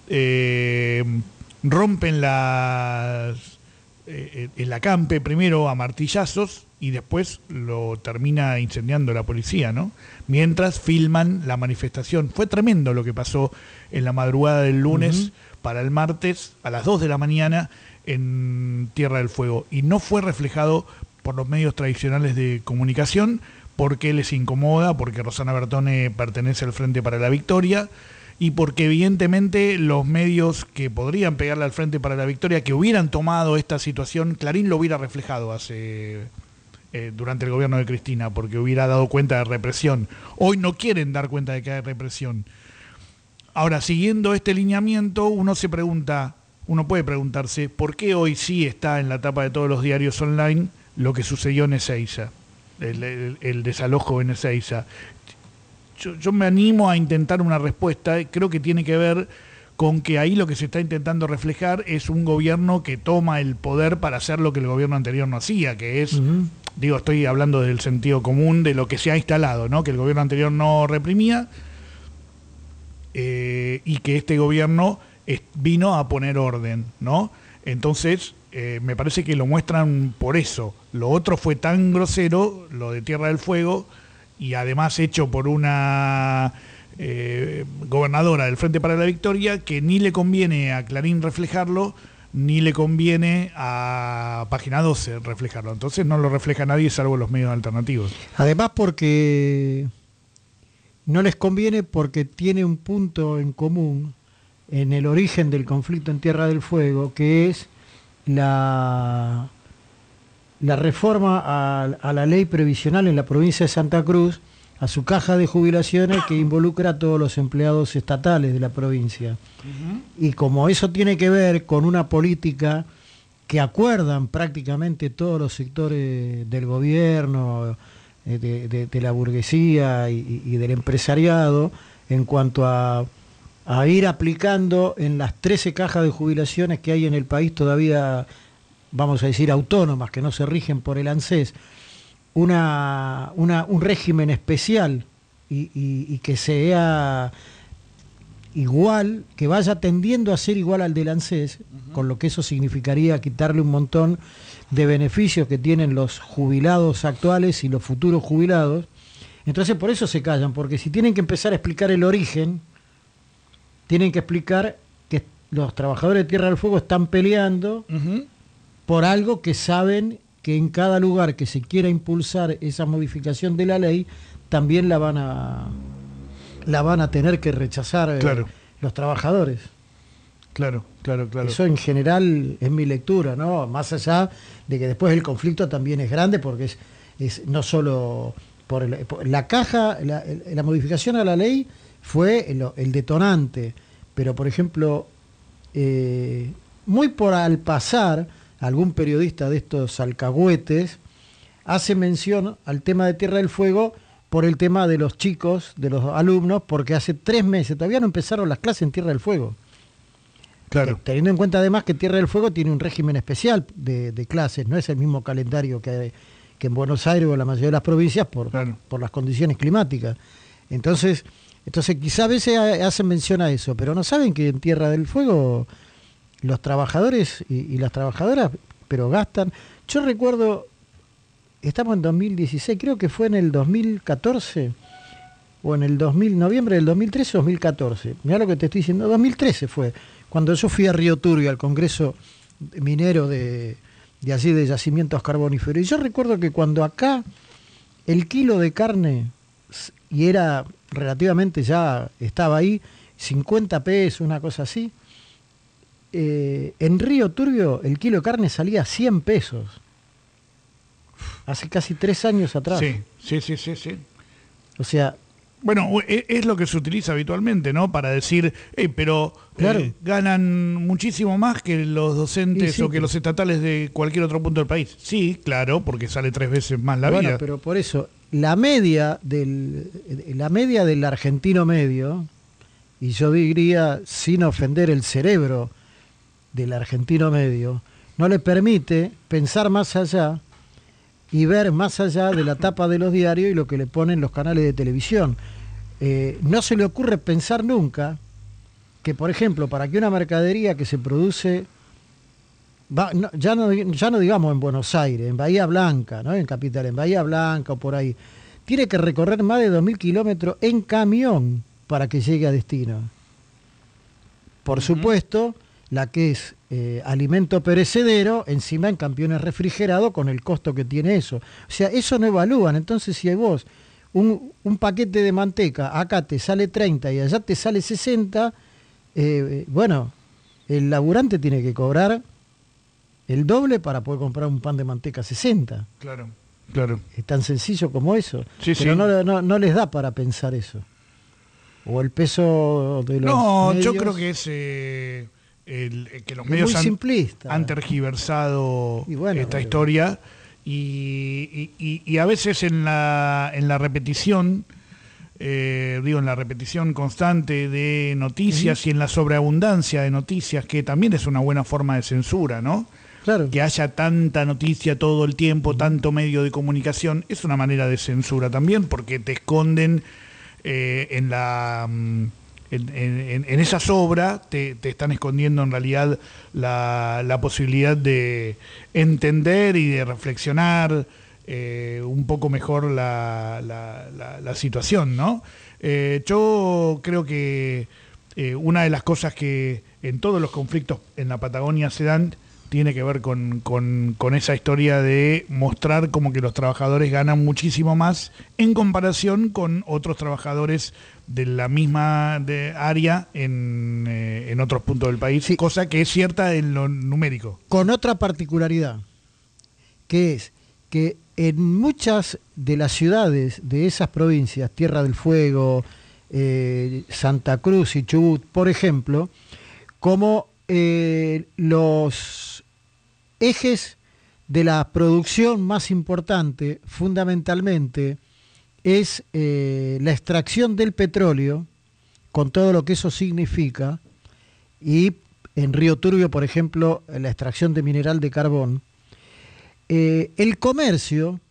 [SPEAKER 3] rompen en la CAMPE primero a martillazos y después lo termina incendiando la policía, ¿no? Mientras filman la manifestación. Fue tremendo lo que pasó en la madrugada del lunes para el martes a las 2 de la mañana en Tierra del Fuego, y no fue reflejado por los medios tradicionales de comunicación, porque les incomoda, porque Rosana Bertone pertenece al Frente para la Victoria, y porque evidentemente los medios que podrían pegarle al Frente para la Victoria, que hubieran tomado esta situación, Clarín lo hubiera reflejado durante el gobierno de Cristina, porque hubiera dado cuenta de represión. Hoy no quieren dar cuenta de que hay represión. Ahora, siguiendo este lineamiento, uno puede preguntarse, ¿por qué hoy sí está en la tapa de todos los diarios online lo que sucedió en Ezeiza? El desalojo en Ezeiza. Yo me animo a intentar una respuesta, creo que tiene que ver con que ahí lo que se está intentando reflejar es un gobierno que toma el poder para hacer lo que el gobierno anterior no hacía, que es, estoy hablando del sentido común de lo que se ha instalado, ¿no? Que el gobierno anterior no reprimía, y que este gobierno vino a poner orden, ¿no? Entonces, me parece que lo muestran por eso. Lo otro fue tan grosero, lo de Tierra del Fuego, y además hecho por una gobernadora del Frente para la Victoria, que ni le conviene a Clarín reflejarlo, ni le conviene a Página 12 reflejarlo. Entonces no lo refleja nadie salvo los medios alternativos.
[SPEAKER 5] Además porque no les conviene, porque tiene un punto en común en el origen del conflicto en Tierra del Fuego, que es la reforma a la ley previsional en la provincia de Santa Cruz, a su caja de jubilaciones, que involucra a todos los empleados estatales de la provincia. Y como eso tiene que ver con una política que acuerdan prácticamente todos los sectores del gobierno, de la burguesía y del empresariado, en cuanto a ir aplicando en las 13 cajas de jubilaciones que hay en el país todavía vamos a decir, autónomas, que no se rigen por el ANSES, un régimen especial y que sea igual, que vaya tendiendo a ser igual al del ANSES, con lo que eso significaría quitarle un montón de beneficios que tienen los jubilados actuales y los futuros jubilados. Entonces por eso se callan, porque si tienen que empezar a explicar el origen, tienen que explicar que los trabajadores de Tierra del Fuego están peleando por algo que saben que en cada lugar que se quiera impulsar esa modificación de la ley, también la van a tener que rechazar los trabajadores.
[SPEAKER 3] Claro.
[SPEAKER 5] Eso en general es mi lectura, ¿no? Más allá de que después el conflicto también es grande, porque es no solo por la caja, la modificación a la ley fue el detonante, pero por ejemplo, muy por al pasar, algún periodista de estos alcahuetes hace mención al tema de Tierra del Fuego por el tema de los chicos, de los alumnos, porque hace 3 meses todavía no empezaron las clases en Tierra del Fuego.
[SPEAKER 3] Claro.
[SPEAKER 5] Teniendo en cuenta además que Tierra del Fuego tiene un régimen especial de clases, no es el mismo calendario que en Buenos Aires o en la mayoría de las provincias por las condiciones climáticas. Entonces quizá a veces hacen mención a eso, pero no saben que en Tierra del Fuego los trabajadores y las trabajadoras, pero gastan. Yo recuerdo, estamos en 2016, creo que fue en el 2014 o en el noviembre del 2013 o 2014. Mirá lo que te estoy diciendo, 2013 fue, cuando yo fui a Río Turbio, al Congreso Minero de allí de yacimientos carboníferos. Y yo recuerdo que cuando acá el kilo de carne, y era relativamente, ya estaba ahí, 50 pesos, una cosa así, en Río Turbio el kilo de carne salía a 100 pesos. Hace casi 3 años atrás.
[SPEAKER 3] Sí.
[SPEAKER 5] O sea...
[SPEAKER 3] Bueno, es lo que se utiliza habitualmente, ¿no? Para decir, pero ganan muchísimo más que los docentes o que los estatales de cualquier otro punto del país. Sí, claro, porque sale 3 veces más la vida.
[SPEAKER 5] Pero por eso, la media del argentino medio, y yo diría, sin ofender el cerebro del argentino medio, no le permite pensar más allá y ver más allá de la tapa de los diarios y lo que le ponen los canales de televisión. No se le ocurre pensar nunca que, por ejemplo, para que una mercadería que se produce, ya no digamos en Buenos Aires, en Bahía Blanca, ¿no? En Capital, en Bahía Blanca o por ahí, tiene que recorrer más de 2.000 kilómetros en camión para que llegue a destino. Por supuesto, la que es alimento perecedero, encima en camiones refrigerados con el costo que tiene eso. O sea, eso no evalúan. Entonces, si vos un paquete de manteca acá te sale 30 y allá te sale 60, bueno, el laburante tiene que cobrar el doble para poder comprar un pan de manteca 60.
[SPEAKER 3] Claro.
[SPEAKER 5] Es tan sencillo como eso.
[SPEAKER 3] Sí,
[SPEAKER 5] pero no les da para pensar eso. O el peso de los medios.
[SPEAKER 3] Yo creo que es... que los medios han tergiversado esta historia y a veces en la repetición, en la repetición constante de noticias y en la sobreabundancia de noticias, que también es una buena forma de censura, ¿no?
[SPEAKER 5] Claro.
[SPEAKER 3] Que haya tanta noticia todo el tiempo, tanto medio de comunicación, es una manera de censura también, porque te esconden en esa sobra te están escondiendo en realidad la posibilidad de entender y de reflexionar un poco mejor la situación, ¿no? Yo creo que una de las cosas que en todos los conflictos en la Patagonia se dan tiene que ver con esa historia de mostrar como que los trabajadores ganan muchísimo más en comparación con otros trabajadores de la misma área en otros puntos del país, cosa que es cierta en lo numérico.
[SPEAKER 5] Con otra particularidad, que es que en muchas de las ciudades de esas provincias, Tierra del Fuego, Santa Cruz y Chubut, por ejemplo, como los ejes de la producción más importante, fundamentalmente, es la extracción del petróleo, con todo lo que eso significa, y en Río Turbio, por ejemplo, la extracción de mineral de carbón, el comercio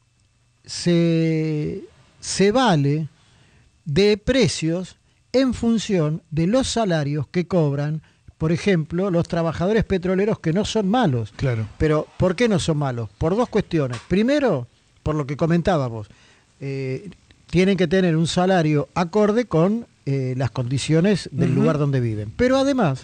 [SPEAKER 5] se vale de precios en función de los salarios que cobran, por ejemplo, los trabajadores petroleros, que no son malos.
[SPEAKER 3] Claro.
[SPEAKER 5] Pero, ¿por qué no son malos? Por dos cuestiones. Primero, por lo que comentábamos, tienen que tener un salario acorde con las condiciones del lugar donde viven. Pero además,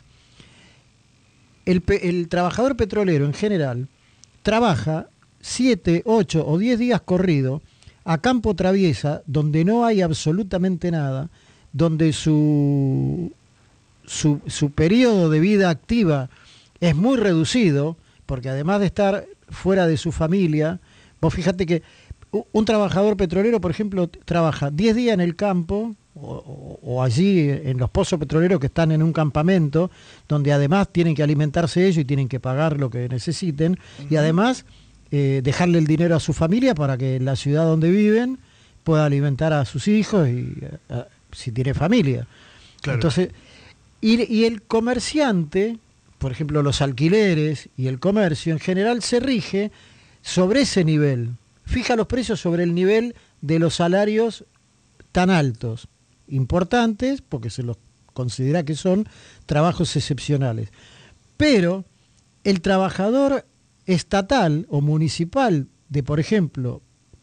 [SPEAKER 5] el trabajador petrolero en general trabaja 7, 8 o 10 días corrido a campo traviesa, donde no hay absolutamente nada, donde su periodo de vida activa es muy reducido, porque además de estar fuera de su familia, vos fíjate que un trabajador petrolero, por ejemplo, trabaja 10 días en el campo o allí en los pozos petroleros que están en un campamento, donde además tienen que alimentarse ellos y tienen que pagar lo que necesiten, y además dejarle el dinero a su familia para que en la ciudad donde viven pueda alimentar a sus hijos y si tiene familia. Claro. Entonces, y el comerciante, por ejemplo, los alquileres y el comercio en general se rige sobre ese nivel. Fija los precios sobre el nivel de los salarios tan altos, importantes, porque se los considera que son trabajos excepcionales. Pero el trabajador estatal o municipal de, por ejemplo,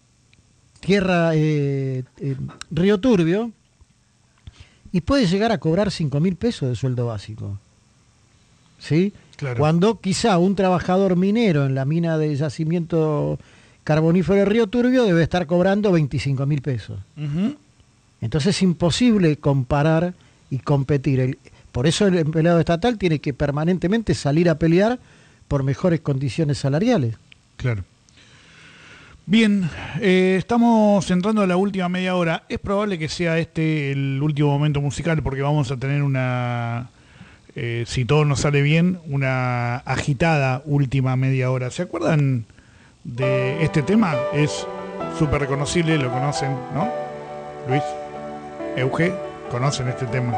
[SPEAKER 5] Río Turbio, y puede llegar a cobrar 5.000 pesos de sueldo básico. ¿Sí? Claro. Cuando quizá un trabajador minero en la mina de yacimiento carbonífero de Río Turbio debe estar cobrando 25.000 pesos. Entonces es imposible comparar y competir. Por eso el empleado estatal tiene que permanentemente salir a pelear por mejores condiciones salariales.
[SPEAKER 3] Claro. Bien, estamos entrando a la última media hora. Es probable que sea este el último momento musical, porque vamos a tener una, si todo nos sale bien, una agitada última media hora. ¿Se acuerdan de este tema? Es súper reconocible, lo conocen, ¿no? Luis, Euge, conocen este tema.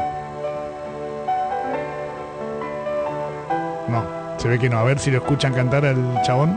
[SPEAKER 3] No, se ve que no. A ver si lo escuchan cantar al chabón.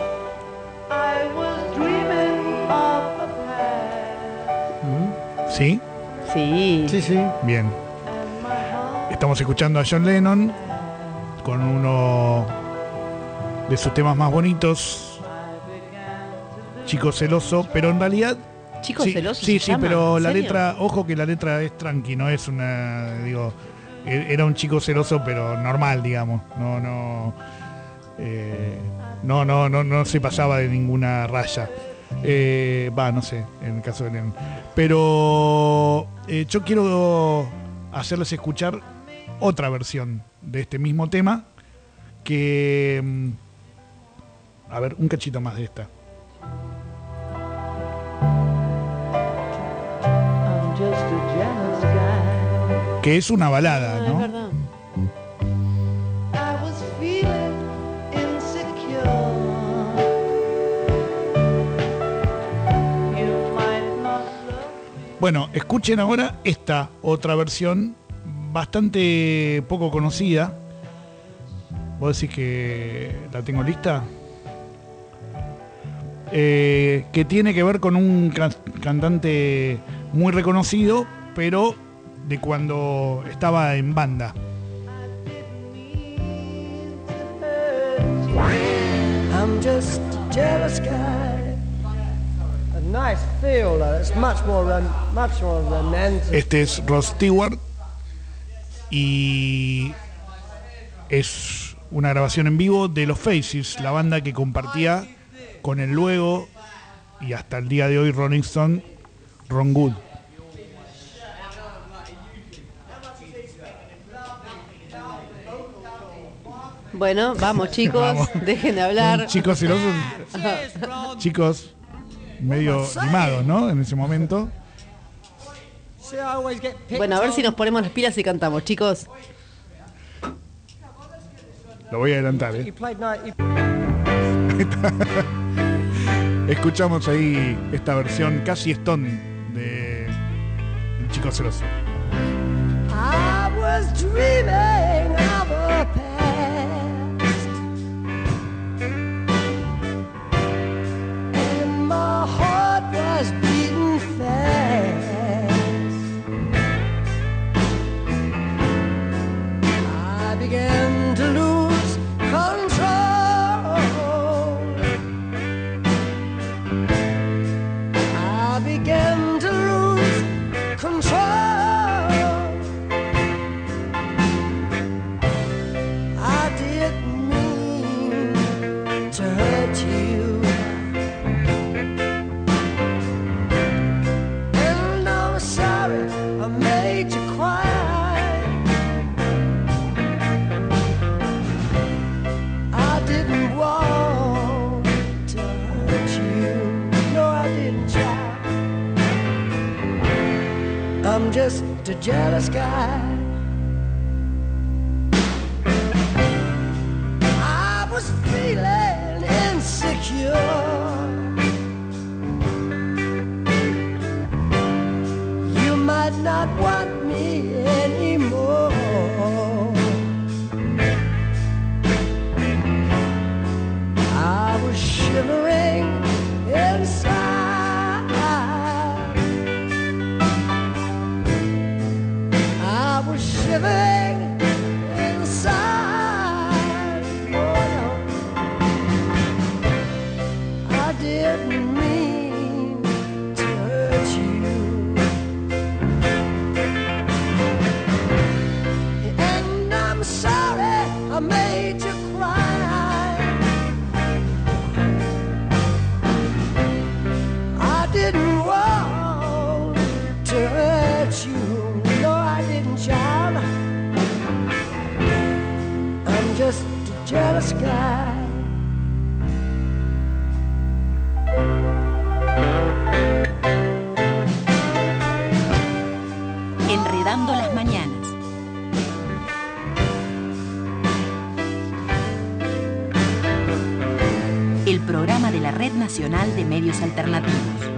[SPEAKER 3] ¿Sí?
[SPEAKER 4] Sí.
[SPEAKER 5] Sí, sí.
[SPEAKER 3] Bien. Estamos escuchando a John Lennon con uno de sus temas más bonitos, Chico Celoso, pero en realidad...
[SPEAKER 4] ¿Chico Celoso?
[SPEAKER 3] Sí, sí, pero la letra, ojo que la letra es tranqui, no es una, digo, era un chico celoso, pero normal, digamos, no se pasaba de ninguna raya. No sé, en el caso de Lennon. Pero yo quiero hacerles escuchar otra versión de este mismo tema, que a ver, un cachito más de esta. Que es una balada, ¿no?
[SPEAKER 4] Es verdad.
[SPEAKER 3] Bueno, escuchen ahora esta otra versión bastante poco conocida. ¿Vos decís que la tengo lista? Que tiene que ver con un cantante muy reconocido, pero de cuando estaba en banda.
[SPEAKER 6] I'm just a jealous guy. A nice feel, it's much more romantic.
[SPEAKER 3] Este es Rod Stewart y es una grabación en vivo de los Faces, la banda que compartía con el luego y hasta el día de hoy Rolling Stone, Ron Wood.
[SPEAKER 4] Bueno, vamos chicos, vamos. Dejen de hablar.
[SPEAKER 3] Chicos celosos, chicos medio animados, ¿no? En ese momento.
[SPEAKER 4] Bueno, a ver si nos ponemos las pilas y cantamos, chicos.
[SPEAKER 3] Lo voy a adelantar, Escuchamos ahí esta versión casi Stone de El Chico Celoso.
[SPEAKER 6] I was dreaming of a jealous guy. I was feeling insecure. You might not want me anymore. I was shivering inside. I was shivering inside. Oh, no. I didn't mean to hurt you. And I'm sorry I made you cry. I didn't want to hurt you. No, I didn't, child. I'm just a jealous guy.
[SPEAKER 7] Enredando las mañanas. El programa de la Red Nacional de Medios Alternativos.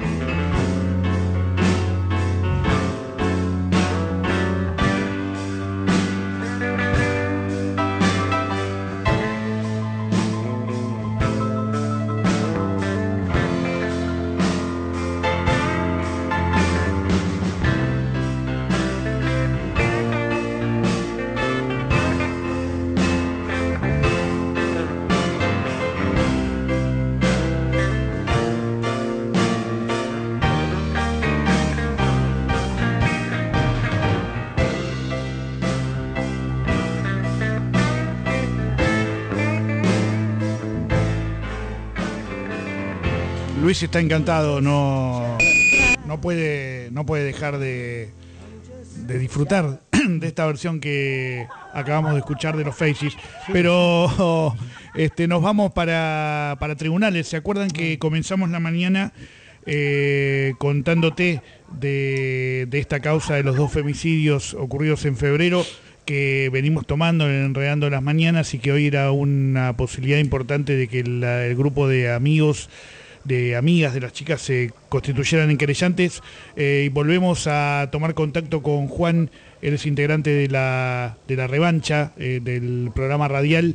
[SPEAKER 3] Luis está encantado, no puede dejar de disfrutar de esta versión que acabamos de escuchar de los Faces. Pero nos vamos para tribunales. ¿Se acuerdan que comenzamos la mañana contándote de esta causa de los 2 femicidios ocurridos en febrero, que venimos tomando, enredando las mañanas, y que hoy era una posibilidad importante de que el grupo de amigas de las chicas se constituyeran en querellantes? Y volvemos a tomar contacto con Juan, él es integrante de la revancha del programa radial,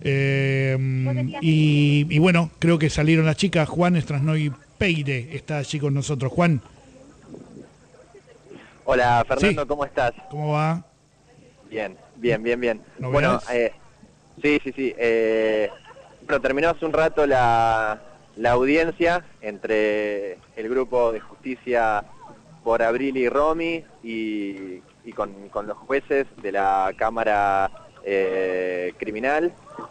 [SPEAKER 3] y bueno, creo que salieron las chicas. Juan Strasnoy Peire está allí con nosotros. Juan.
[SPEAKER 11] Hola Fernando,
[SPEAKER 3] Sí.
[SPEAKER 11] ¿Cómo estás?
[SPEAKER 3] ¿Cómo va?
[SPEAKER 11] Bien.
[SPEAKER 3] ¿Novedades?
[SPEAKER 11] Bueno, sí. Bueno, terminó hace un rato la audiencia entre el grupo de justicia por Abril y Romy y con los jueces de la Cámara Criminal.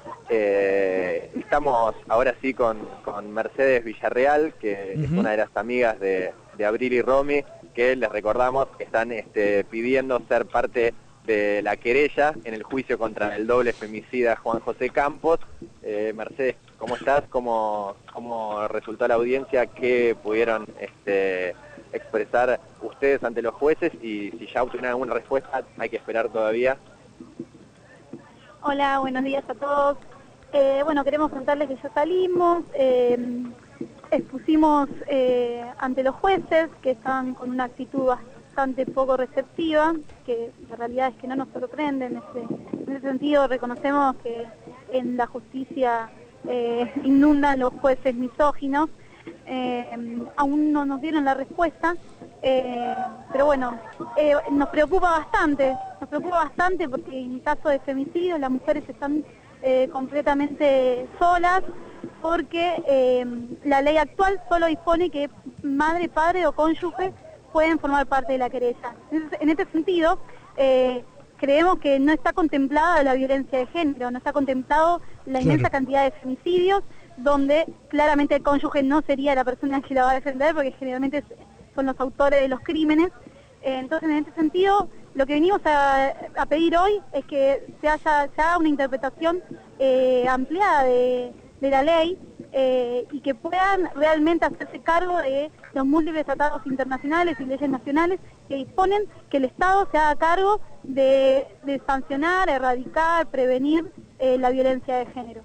[SPEAKER 11] Estamos ahora sí con Mercedes Villarreal, que es una de las amigas de Abril y Romy, que les recordamos que están pidiendo ser parte de la querella en el juicio contra el doble femicida Juan José Campos. Mercedes, ¿cómo estás? ¿Cómo resultó la audiencia? ¿Qué pudieron expresar ustedes ante los jueces? Y si ya obtuvieron alguna respuesta, hay que esperar todavía.
[SPEAKER 16] Hola, buenos días a todos. Bueno, queremos contarles que ya salimos, expusimos ante los jueces, que están con una actitud bastante poco receptiva, que la realidad es que no nos sorprende. En ese sentido reconocemos que en la justicia inundan los jueces misóginos. Aún no nos dieron la respuesta, pero bueno, nos preocupa bastante porque en caso de femicidio las mujeres están completamente solas, porque la ley actual solo dispone que madre, padre o cónyuge pueden formar parte de la querella. En este sentido, creemos que no está contemplada la violencia de género, no está contemplado la inmensa cantidad de femicidios, donde claramente el cónyuge no sería la persona que la va a defender, porque generalmente son los autores de los crímenes. Entonces, en este sentido, lo que venimos a pedir hoy es que se haga una interpretación ampliada de la ley, y que puedan realmente hacerse cargo de los múltiples tratados internacionales y leyes nacionales que disponen que el Estado se haga cargo de sancionar, erradicar, prevenir la violencia de género.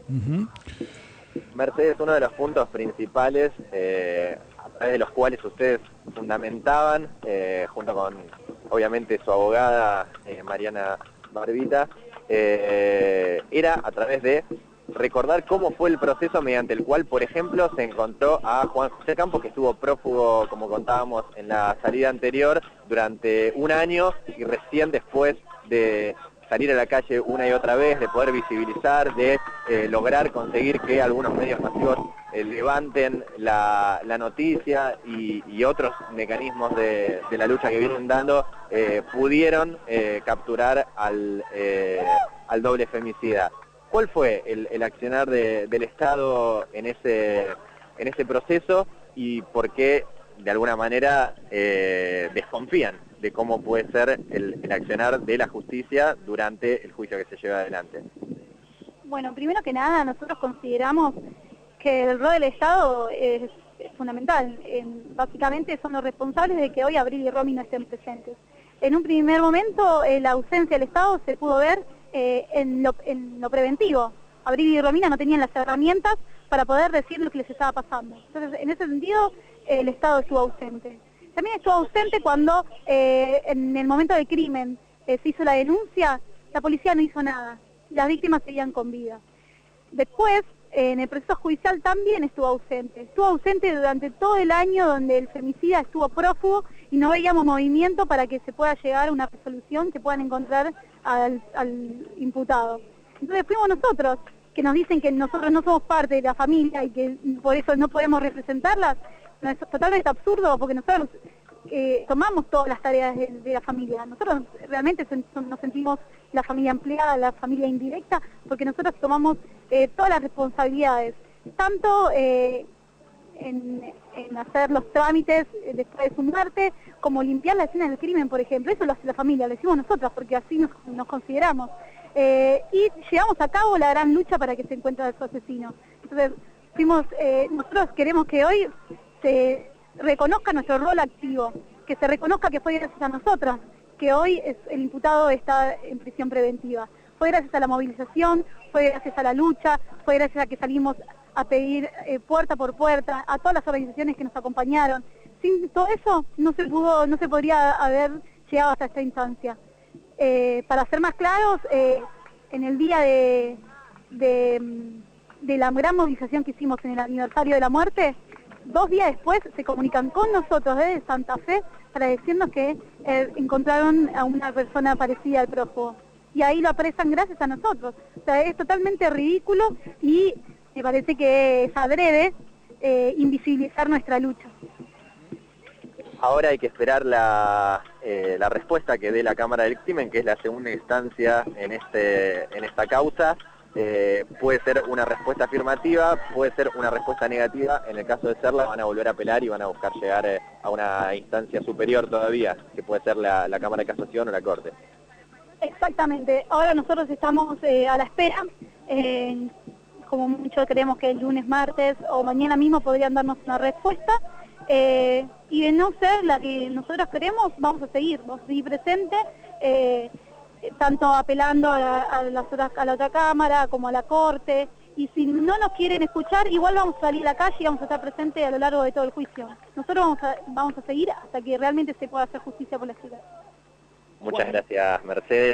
[SPEAKER 11] Mercedes, uno de los puntos principales a través de los cuales ustedes fundamentaban, junto con obviamente su abogada Mariana Barbita, era a través de recordar cómo fue el proceso mediante el cual, por ejemplo, se encontró a Juan José Campos, que estuvo prófugo, como contábamos en la salida anterior, durante un año, y recién después de salir a la calle una y otra vez, de poder visibilizar, de lograr conseguir que algunos medios masivos levanten la noticia y otros mecanismos de la lucha que vienen dando, pudieron capturar al doble femicida. ¿Cuál fue el accionar del Estado en ese proceso y por qué, de alguna manera, desconfían de cómo puede ser el accionar de la justicia durante el juicio que se lleva adelante?
[SPEAKER 16] Bueno, primero que nada, nosotros consideramos que el rol del Estado es fundamental. Básicamente son los responsables de que hoy Abril y Romy no estén presentes. En un primer momento, la ausencia del Estado se pudo ver en lo preventivo. Abril y Romina no tenían las herramientas para poder decir lo que les estaba pasando. Entonces, en ese sentido, el Estado estuvo ausente. También estuvo ausente cuando en el momento del crimen se hizo la denuncia, la policía no hizo nada, las víctimas seguían con vida. Después, en el proceso judicial también estuvo ausente durante todo el año donde el femicida estuvo prófugo y no veíamos movimiento para que se pueda llegar a una resolución que puedan encontrar al imputado. Entonces fuimos nosotros, que nos dicen que nosotros no somos parte de la familia y que por eso no podemos representarlas. No, es totalmente absurdo porque nosotros tomamos todas las tareas de la familia. Nosotros realmente nos sentimos la familia ampliada, la familia indirecta, porque nosotros tomamos todas las responsabilidades, tanto en hacer los trámites después de su muerte, como limpiar la escena del crimen, por ejemplo. Eso lo hace la familia, lo decimos nosotros, porque así nos consideramos. Y llevamos a cabo la gran lucha para que se encuentre su asesino. Entonces, nosotros queremos que hoy se reconozca nuestro rol activo, que se reconozca que fue gracias a nosotras, que hoy el imputado está en prisión preventiva. Fue gracias a la movilización, fue gracias a la lucha, fue gracias a que salimos a pedir puerta por puerta, a todas las organizaciones que nos acompañaron. Sin todo eso no se podría haber llegado hasta esta instancia. Para ser más claros, en el día de la gran movilización que hicimos en el aniversario de la muerte, 2 días después se comunican con nosotros desde Santa Fe para decirnos que encontraron a una persona parecida al prófugo. Y ahí lo apresan gracias a nosotros. O sea, es totalmente ridículo y me parece que es adrede invisibilizar nuestra lucha.
[SPEAKER 11] Ahora hay que esperar la respuesta que dé la Cámara del Crimen, que es la segunda instancia en esta causa. Puede ser una respuesta afirmativa, puede ser una respuesta negativa. En el caso de serla, van a volver a apelar y van a buscar llegar a una instancia superior todavía, que puede ser la Cámara de Casación o la Corte.
[SPEAKER 16] Exactamente. Ahora nosotros estamos a la espera. Como mucho creemos que el lunes, martes o mañana mismo podrían darnos una respuesta. Y de no ser la que nosotros queremos, vamos a seguir presentes, tanto apelando a la otra Cámara como a la Corte. Y si no nos quieren escuchar, igual vamos a salir a la calle y vamos a estar presentes a lo largo de todo el juicio. Nosotros vamos a seguir hasta que realmente se pueda hacer justicia por la ciudad.
[SPEAKER 11] Muchas gracias, Mercedes.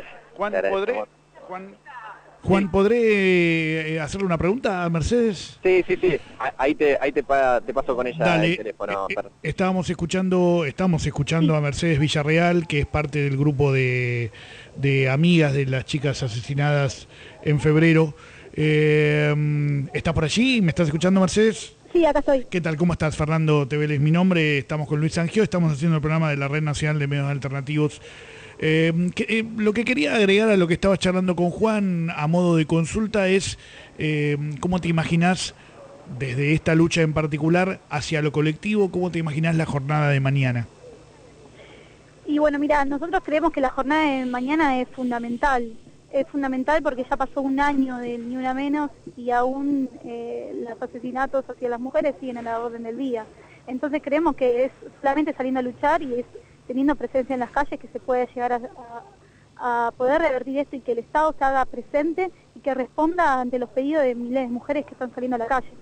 [SPEAKER 3] Juan, ¿podré hacerle una pregunta a Mercedes?
[SPEAKER 11] Sí. Ahí te paso con ella.
[SPEAKER 3] Dale.
[SPEAKER 11] El teléfono.
[SPEAKER 3] Estamos escuchando a Mercedes Villarreal, que es parte del grupo de amigas de las chicas asesinadas en febrero. ¿Estás por allí? ¿Me estás escuchando, Mercedes?
[SPEAKER 16] Sí, acá estoy.
[SPEAKER 3] ¿Qué tal? ¿Cómo estás? Fernando Teveles, mi nombre. Estamos con Luis Sangio, estamos haciendo el programa de la Red Nacional de Medios Alternativos. Lo que quería agregar a lo que estaba charlando con Juan a modo de consulta es ¿cómo te imaginás desde esta lucha en particular hacia lo colectivo? ¿Cómo te imaginás la jornada de mañana?
[SPEAKER 16] Y bueno, mira, nosotros creemos que la jornada de mañana es fundamental. Es fundamental porque ya pasó un año del Ni Una Menos y aún los asesinatos hacia las mujeres siguen a la orden del día. Entonces creemos que es solamente saliendo a luchar y es teniendo presencia en las calles que se puede llegar a poder revertir esto y que el Estado se haga presente y que responda ante los pedidos de miles de mujeres que están saliendo a la calle.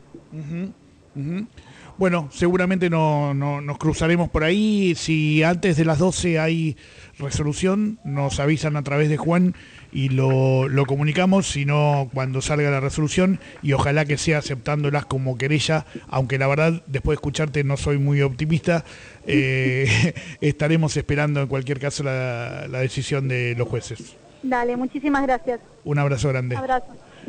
[SPEAKER 12] Bueno, seguramente nos cruzaremos por ahí. Si antes de las 12 hay resolución, nos avisan a través de Juan y lo comunicamos, si no, cuando salga la resolución, y ojalá que sea aceptándolas como querella, aunque la verdad, después de escucharte, no soy muy optimista. Estaremos esperando en cualquier caso la decisión de los jueces.
[SPEAKER 16] Dale, muchísimas gracias.
[SPEAKER 12] Un abrazo grande.
[SPEAKER 16] Abrazo.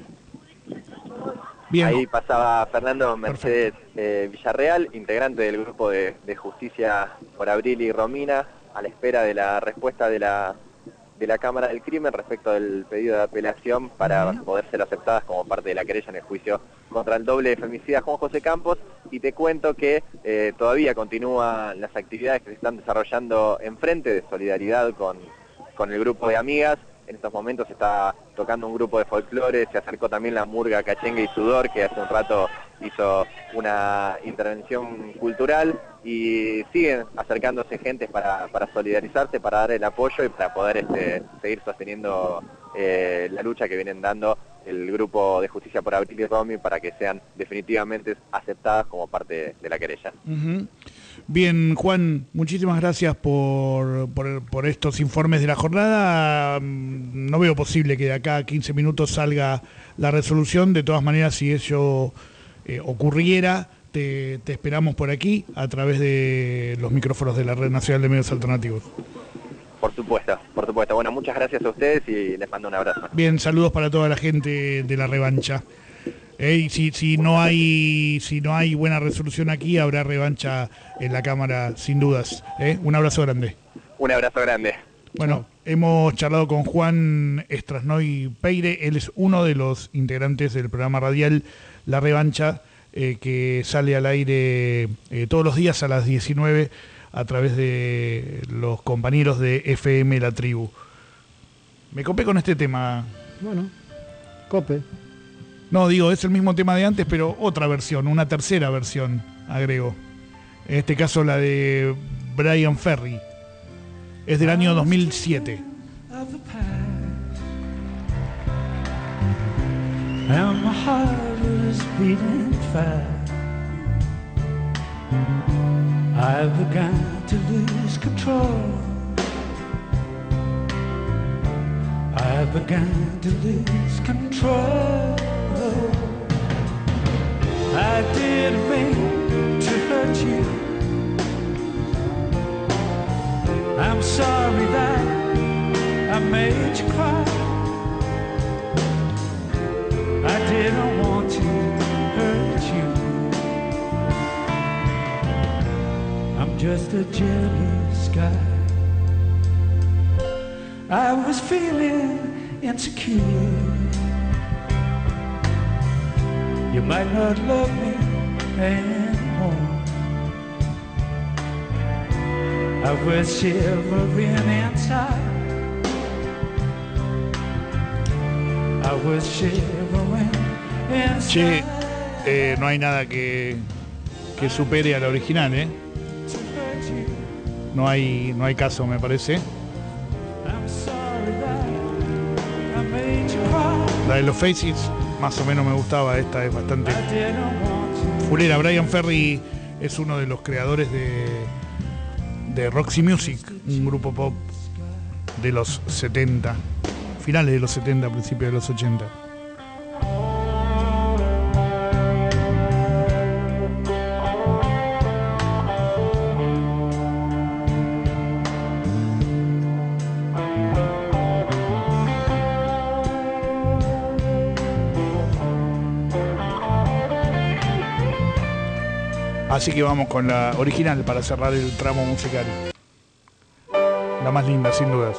[SPEAKER 11] Bien. Ahí pasaba Fernando Mercedes Villarreal, integrante del grupo de Justicia por Abril y Romina, a la espera de la respuesta de la Cámara del Crimen respecto del pedido de apelación para poder ser aceptadas como parte de la querella en el juicio contra el doble femicida Juan José Campos. Y te cuento que todavía continúan las actividades que se están desarrollando en frente de solidaridad con el grupo de amigas. En estos momentos se está tocando un grupo de folclore, se acercó también la murga Cachengue y Sudor, que hace un rato hizo una intervención cultural, y siguen acercándose gentes para solidarizarse, para dar el apoyo y para poder seguir sosteniendo la lucha que vienen dando el grupo de Justicia por Abril y Romy para que sean definitivamente aceptadas como parte de la querella.
[SPEAKER 12] Bien, Juan, muchísimas gracias por estos informes de la jornada. No veo posible que de acá a 15 minutos salga la resolución. De todas maneras, si eso ocurriera, te esperamos por aquí a través de los micrófonos de la Red Nacional de Medios Alternativos.
[SPEAKER 11] Por supuesto. Bueno, muchas gracias a ustedes y les mando un abrazo.
[SPEAKER 12] Bien, saludos para toda la gente de La Revancha. Si no hay buena resolución aquí, habrá revancha en la Cámara, sin dudas. Un abrazo grande.
[SPEAKER 11] Un abrazo grande.
[SPEAKER 12] Bueno, hemos charlado con Juan Strasnoy Peire. Él es uno de los integrantes del programa radial La Revancha, que sale al aire todos los días a las 19 a través de los compañeros de FM La Tribu. Me copé con este tema.
[SPEAKER 5] Bueno, cope.
[SPEAKER 12] No, digo, es el mismo tema de antes, pero otra versión, una tercera versión, agrego. En este caso la de Bryan Ferry. Es del año 2007.
[SPEAKER 17] And my heart is beating fast. I've begun to lose control. I've begun to lose control. I didn't mean to hurt you. I'm sorry that I made you cry. I didn't want to hurt you. I'm just a jealous guy. I was feeling insecure. You might not love me anymore. I was shivering inside. I was shivering inside.
[SPEAKER 12] Che, no hay nada que supere a la original, ¿eh? No hay caso, me parece. La de los Faces más o menos me gustaba, esta es bastante fulera. Bryan Ferry es uno de los creadores de Roxy Music, un grupo pop de los 70, finales de los 70, principios de los 80. Así que vamos con la original para cerrar el tramo musical. La más linda, sin dudas.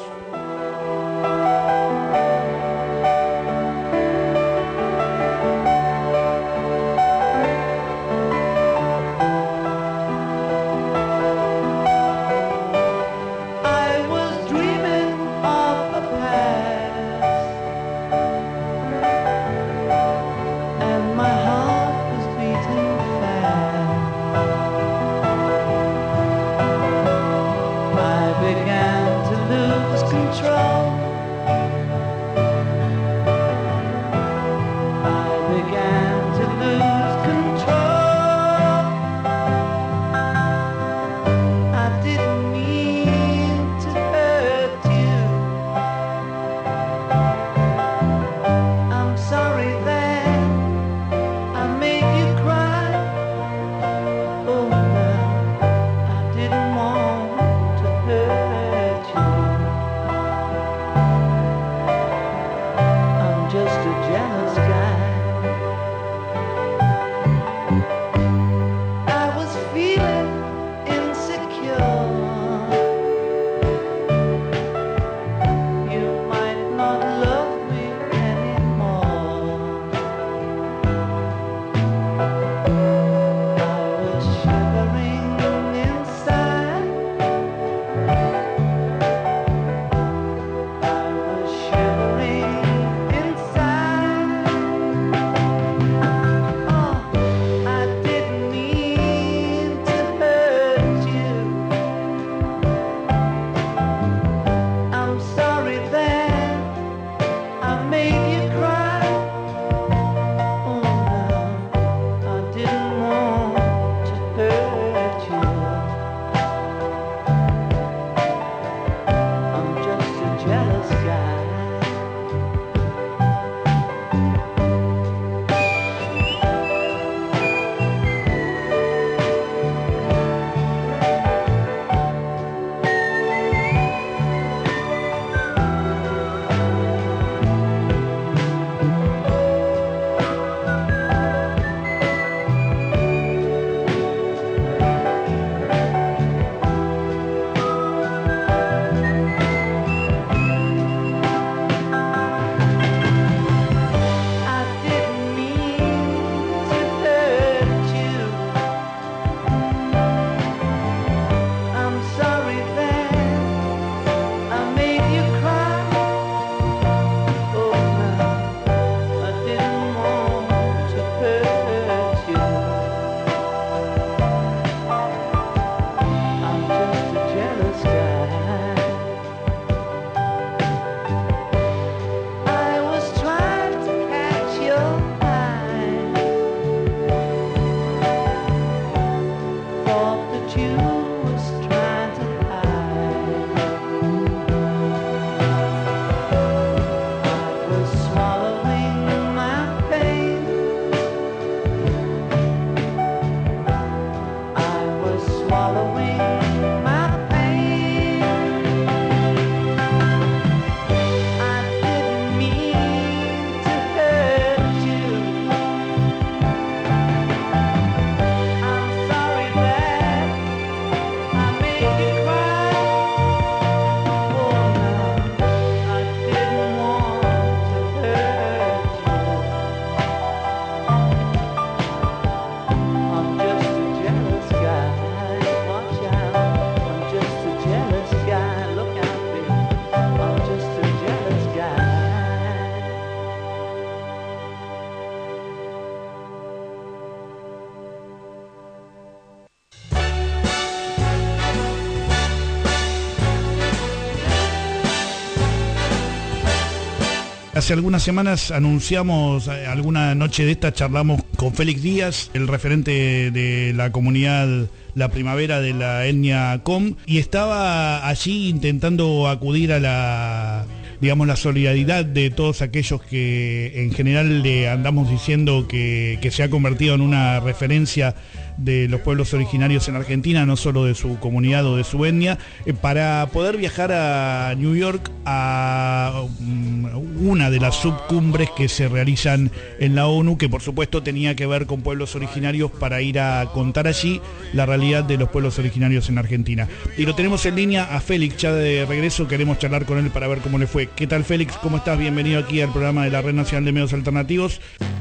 [SPEAKER 12] Hace algunas semanas anunciamos, alguna noche de esta charlamos con Félix Díaz, el referente de la comunidad La Primavera de la etnia Com, y estaba allí intentando acudir a la solidaridad de todos aquellos que en general le andamos diciendo que se ha convertido en una referencia de los pueblos originarios en Argentina, no solo de su comunidad o de su etnia, para poder viajar a New York a una de las subcumbres que se realizan en la ONU, que por supuesto tenía que ver con pueblos originarios, para ir a contar allí la realidad de los pueblos originarios en Argentina. Y lo tenemos en línea a Félix, ya de regreso, queremos charlar con él para ver cómo le fue. ¿Qué tal, Félix? ¿Cómo estás? Bienvenido aquí al programa de la Red Nacional de Medios Alternativos.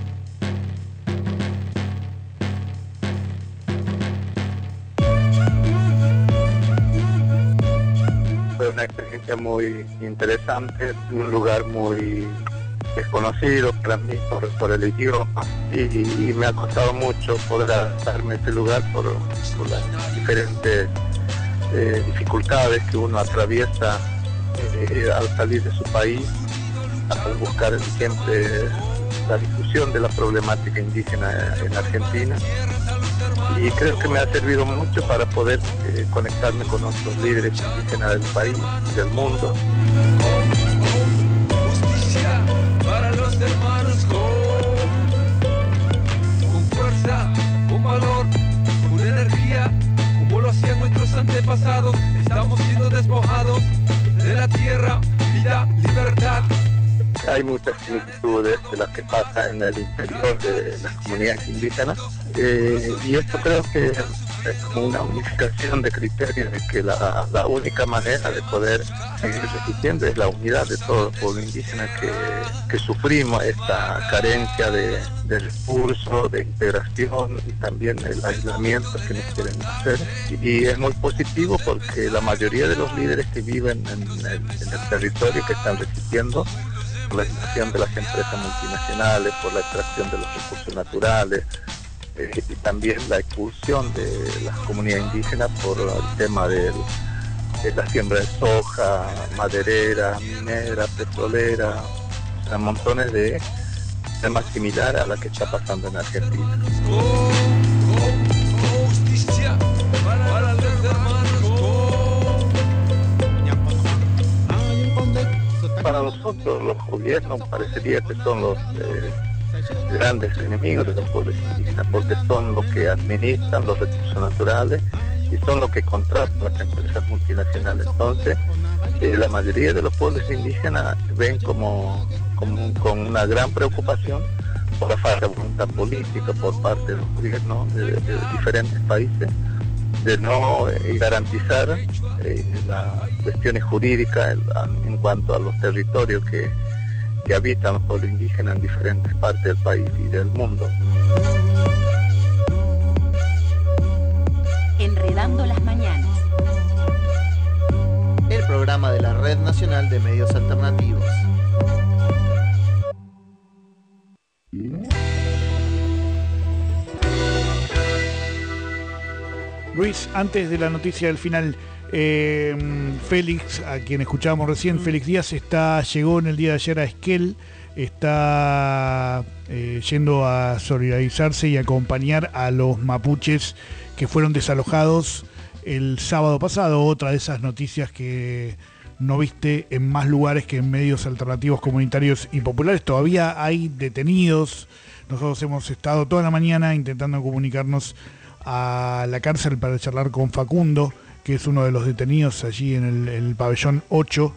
[SPEAKER 2] Fue una experiencia muy interesante, un lugar muy desconocido para mí por el idioma, y me ha costado mucho poder adaptarme a este lugar por las diferentes dificultades que uno atraviesa al salir de su país, al buscar siempre la discusión de la problemática indígena en Argentina. Y creo que me ha servido mucho para poder conectarme con otros líderes indígenas del país y del mundo.
[SPEAKER 17] Justicia para los hermanos con fuerza, con valor, con energía, como lo hacían nuestros antepasados. Estamos siendo despojados de la tierra, vida, libertad.
[SPEAKER 2] Hay muchas similitudes de las que pasa en el interior de las comunidades indígenas, y esto creo que es como una unificación de criterios de que la única manera de poder seguir resistiendo es la unidad de todo el pueblo indígena que sufrimos esta carencia de recursos, de integración y también el aislamiento que nos quieren hacer. Y es muy positivo porque la mayoría de los líderes que viven en el territorio que están resistiendo por la extracción de las empresas multinacionales, por la extracción de los recursos naturales, y también la expulsión de las comunidades indígenas por el tema de la siembra de soja, maderera, minera, petrolera, o sea, montones de temas similares a la que está pasando en Argentina.
[SPEAKER 17] Justicia para los hermanos.
[SPEAKER 2] Para nosotros los gobiernos parecería que son los grandes enemigos de los pueblos indígenas, porque son los que administran los recursos naturales y son los que contratan las empresas multinacionales. Entonces, la mayoría de los pueblos indígenas ven con una gran preocupación por la falta de voluntad política por parte de los gobiernos de diferentes países de no garantizar las cuestiones jurídicas en cuanto a los territorios que habitan los pueblos indígenas en diferentes partes del país y del mundo.
[SPEAKER 7] Enredando las mañanas.
[SPEAKER 18] El programa de la Red Nacional de Medios Alternativos.
[SPEAKER 12] Luis, antes de la noticia del final, Félix, a quien escuchábamos recién, Félix Díaz, llegó en el día de ayer a Esquel, está yendo a solidarizarse y acompañar a los mapuches que fueron desalojados el sábado pasado. Otra de esas noticias que no viste en más lugares que en medios alternativos, comunitarios y populares. Todavía hay detenidos. Nosotros hemos estado toda la mañana intentando comunicarnos a la cárcel para charlar con Facundo, que es uno de los detenidos allí en el pabellón 8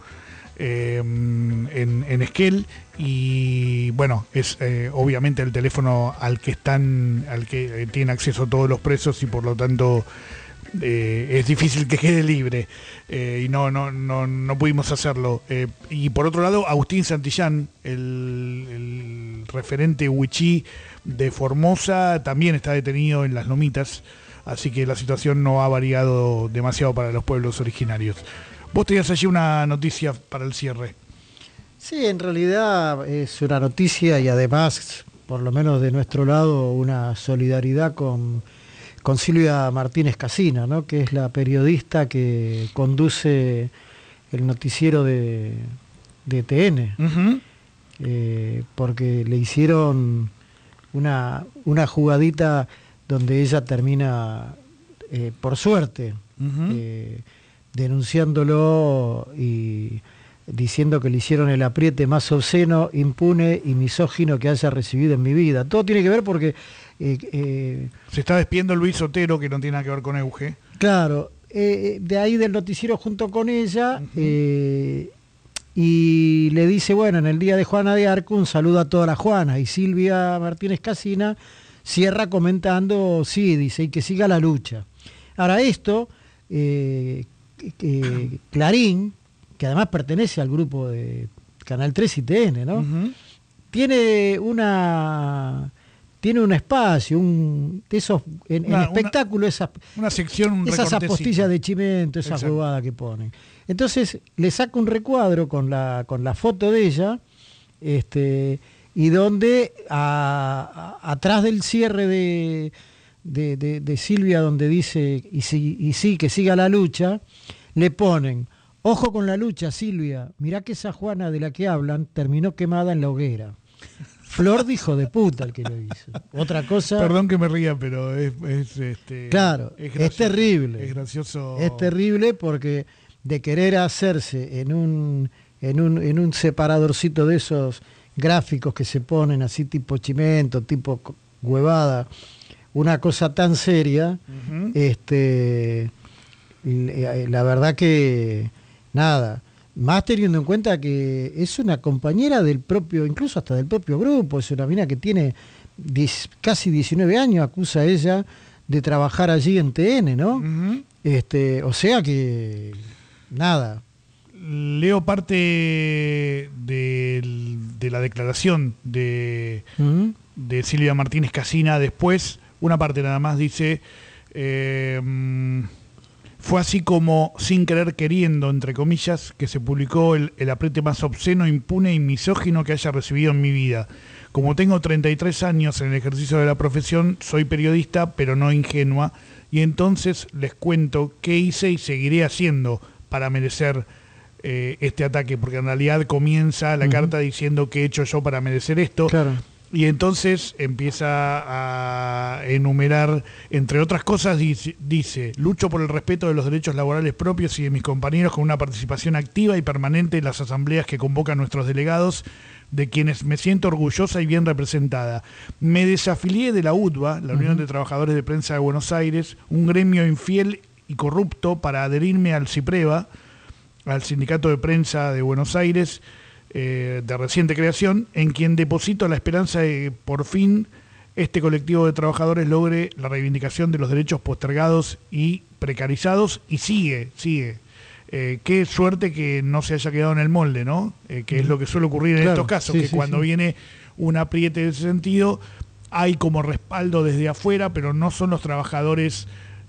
[SPEAKER 12] en Esquel, y bueno, es obviamente el teléfono al que tienen acceso todos los presos, y por lo tanto es difícil que quede libre, y no pudimos hacerlo. Y por otro lado, Agustín Santillán, el referente wichí de Formosa, también está detenido en Las Lomitas, así que la situación no ha variado demasiado para los pueblos originarios. Vos tenías allí una noticia para el cierre.
[SPEAKER 5] Sí, en realidad es una noticia, y además, por lo menos de nuestro lado, una solidaridad con Silvia Martínez Casina, ¿no?, que es la periodista que conduce el noticiero de TN. Uh-huh. porque le hicieron una jugadita donde ella termina, por suerte, denunciándolo y diciendo que le hicieron el apriete más obsceno, impune y misógino que haya recibido en mi vida. Todo tiene que ver porque...
[SPEAKER 3] se está despidiendo Luis Otero, que no tiene nada que ver con Euge.
[SPEAKER 5] Claro, de ahí del noticiero junto con ella, y le dice, bueno, en el día de Juana de Arco, un saludo a todas las Juanas, y Silvia Martínez Casina cierra comentando, sí, dice, y que siga la lucha. Ahora esto, Clarín, que además pertenece al grupo de Canal 3 y TN, ¿no? Tiene un espacio, de esos, en espectáculo,
[SPEAKER 3] una sección,
[SPEAKER 5] esas apostillas de chimento, esas huevadas que ponen. Entonces le saca un recuadro con la foto de ella, y donde atrás del cierre de Silvia, donde dice y sí, que siga la lucha, le ponen: ojo con la lucha, Silvia, mirá que esa Juana de la que hablan terminó quemada en la hoguera. Flor de hijo de puta el que lo hizo. Otra cosa...
[SPEAKER 3] Perdón que me ría, pero es
[SPEAKER 5] claro, es terrible.
[SPEAKER 3] Es gracioso.
[SPEAKER 5] Es terrible porque de querer hacerse en un separadorcito de esos gráficos que se ponen así tipo chimento, tipo huevada, una cosa tan seria, la verdad que nada. Más teniendo en cuenta que es una compañera del propio, incluso hasta del propio grupo, es una mina que tiene casi 19 años, acusa a ella de trabajar allí en TN, ¿no? O sea que, nada.
[SPEAKER 3] Leo parte de la declaración de Silvia Martínez Casina después, una parte nada más, dice... fue así como, sin querer queriendo, entre comillas, que se publicó el apriete más obsceno, impune y misógino que haya recibido en mi vida. Como tengo 33 años en el ejercicio de la profesión, soy periodista, pero no ingenua, y entonces les cuento qué hice y seguiré haciendo para merecer este ataque, porque en realidad comienza la carta diciendo qué he hecho yo para merecer esto.
[SPEAKER 5] Claro.
[SPEAKER 3] Y entonces empieza a enumerar, entre otras cosas, dice: lucho por el respeto de los derechos laborales propios y de mis compañeros con una participación activa y permanente en las asambleas que convocan nuestros delegados, de quienes me siento orgullosa y bien representada. Me desafilié de la UTBA, la Unión de Trabajadores de Prensa de Buenos Aires, un gremio infiel y corrupto, para adherirme al CIPREVA, al Sindicato de Prensa de Buenos Aires, de reciente creación, en quien deposito la esperanza de por fin este colectivo de trabajadores logre la reivindicación de los derechos postergados y precarizados, y sigue. Qué suerte que no se haya quedado en el molde, ¿no? Que es lo que suele ocurrir en estos casos, que cuando viene un apriete de ese sentido, hay como respaldo desde afuera, pero no son los trabajadores...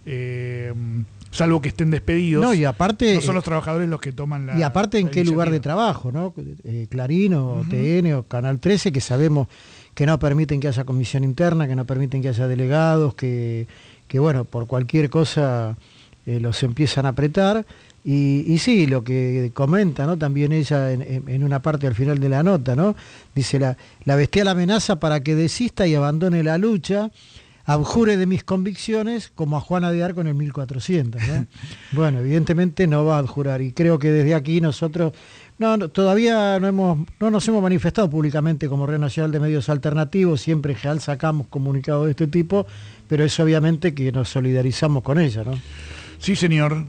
[SPEAKER 3] salvo que estén despedidos.
[SPEAKER 5] No, y aparte,
[SPEAKER 3] no son los trabajadores los que toman la...
[SPEAKER 5] Y aparte en qué lugar de trabajo, ¿no? Clarín o TN o Canal 13, que sabemos que no permiten que haya comisión interna, que no permiten que haya delegados, que bueno, por cualquier cosa los empiezan a apretar. Y sí, lo que comenta, ¿no? También ella en una parte al final de la nota, ¿no? Dice, la bestial amenaza para que desista y abandone la lucha, abjure de mis convicciones, como a Juana de Arco en el 1400, ¿no? Bueno, evidentemente no va a abjurar, y creo que desde aquí nosotros todavía no nos hemos manifestado públicamente como Red Nacional de Medios Alternativos. Siempre en general sacamos comunicados de este tipo, pero es obviamente que nos solidarizamos con ella, ¿no?
[SPEAKER 3] Sí, señor.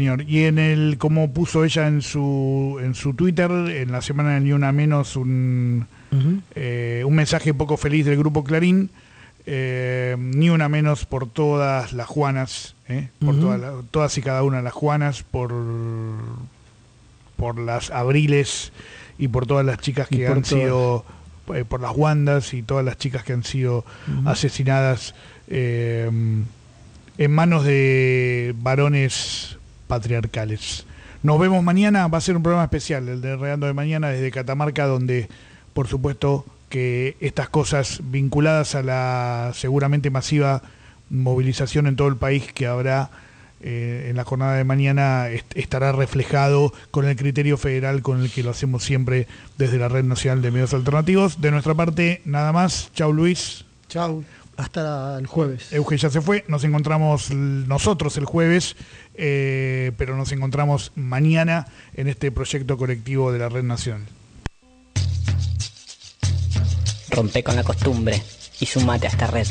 [SPEAKER 3] Y como puso ella en su Twitter, en la semana de Ni Una Menos, un mensaje poco feliz del Grupo Clarín. Ni una menos por todas las Juanas, por todas y cada una de las Juanas, por las Abriles y por todas las chicas que han sido, por las Wandas y todas las chicas que han sido asesinadas en manos de varones patriarcales. Nos vemos mañana, va a ser un programa especial, el de Regando de Mañana desde Catamarca, donde por supuesto que estas cosas vinculadas a la seguramente masiva movilización en todo el país que habrá en la jornada de mañana estará reflejado con el criterio federal con el que lo hacemos siempre desde la Red Nacional de Medios Alternativos. De nuestra parte, nada más. Chau, Luis.
[SPEAKER 5] Chau. Hasta el jueves.
[SPEAKER 3] Euge ya se fue. Nos encontramos nosotros el jueves, pero nos encontramos mañana en este proyecto colectivo de la Red Nacional.
[SPEAKER 1] Rompe con la costumbre y sumate a esta red.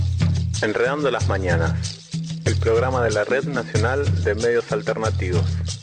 [SPEAKER 15] Enredando las mañanas, el programa de la Red Nacional de Medios Alternativos.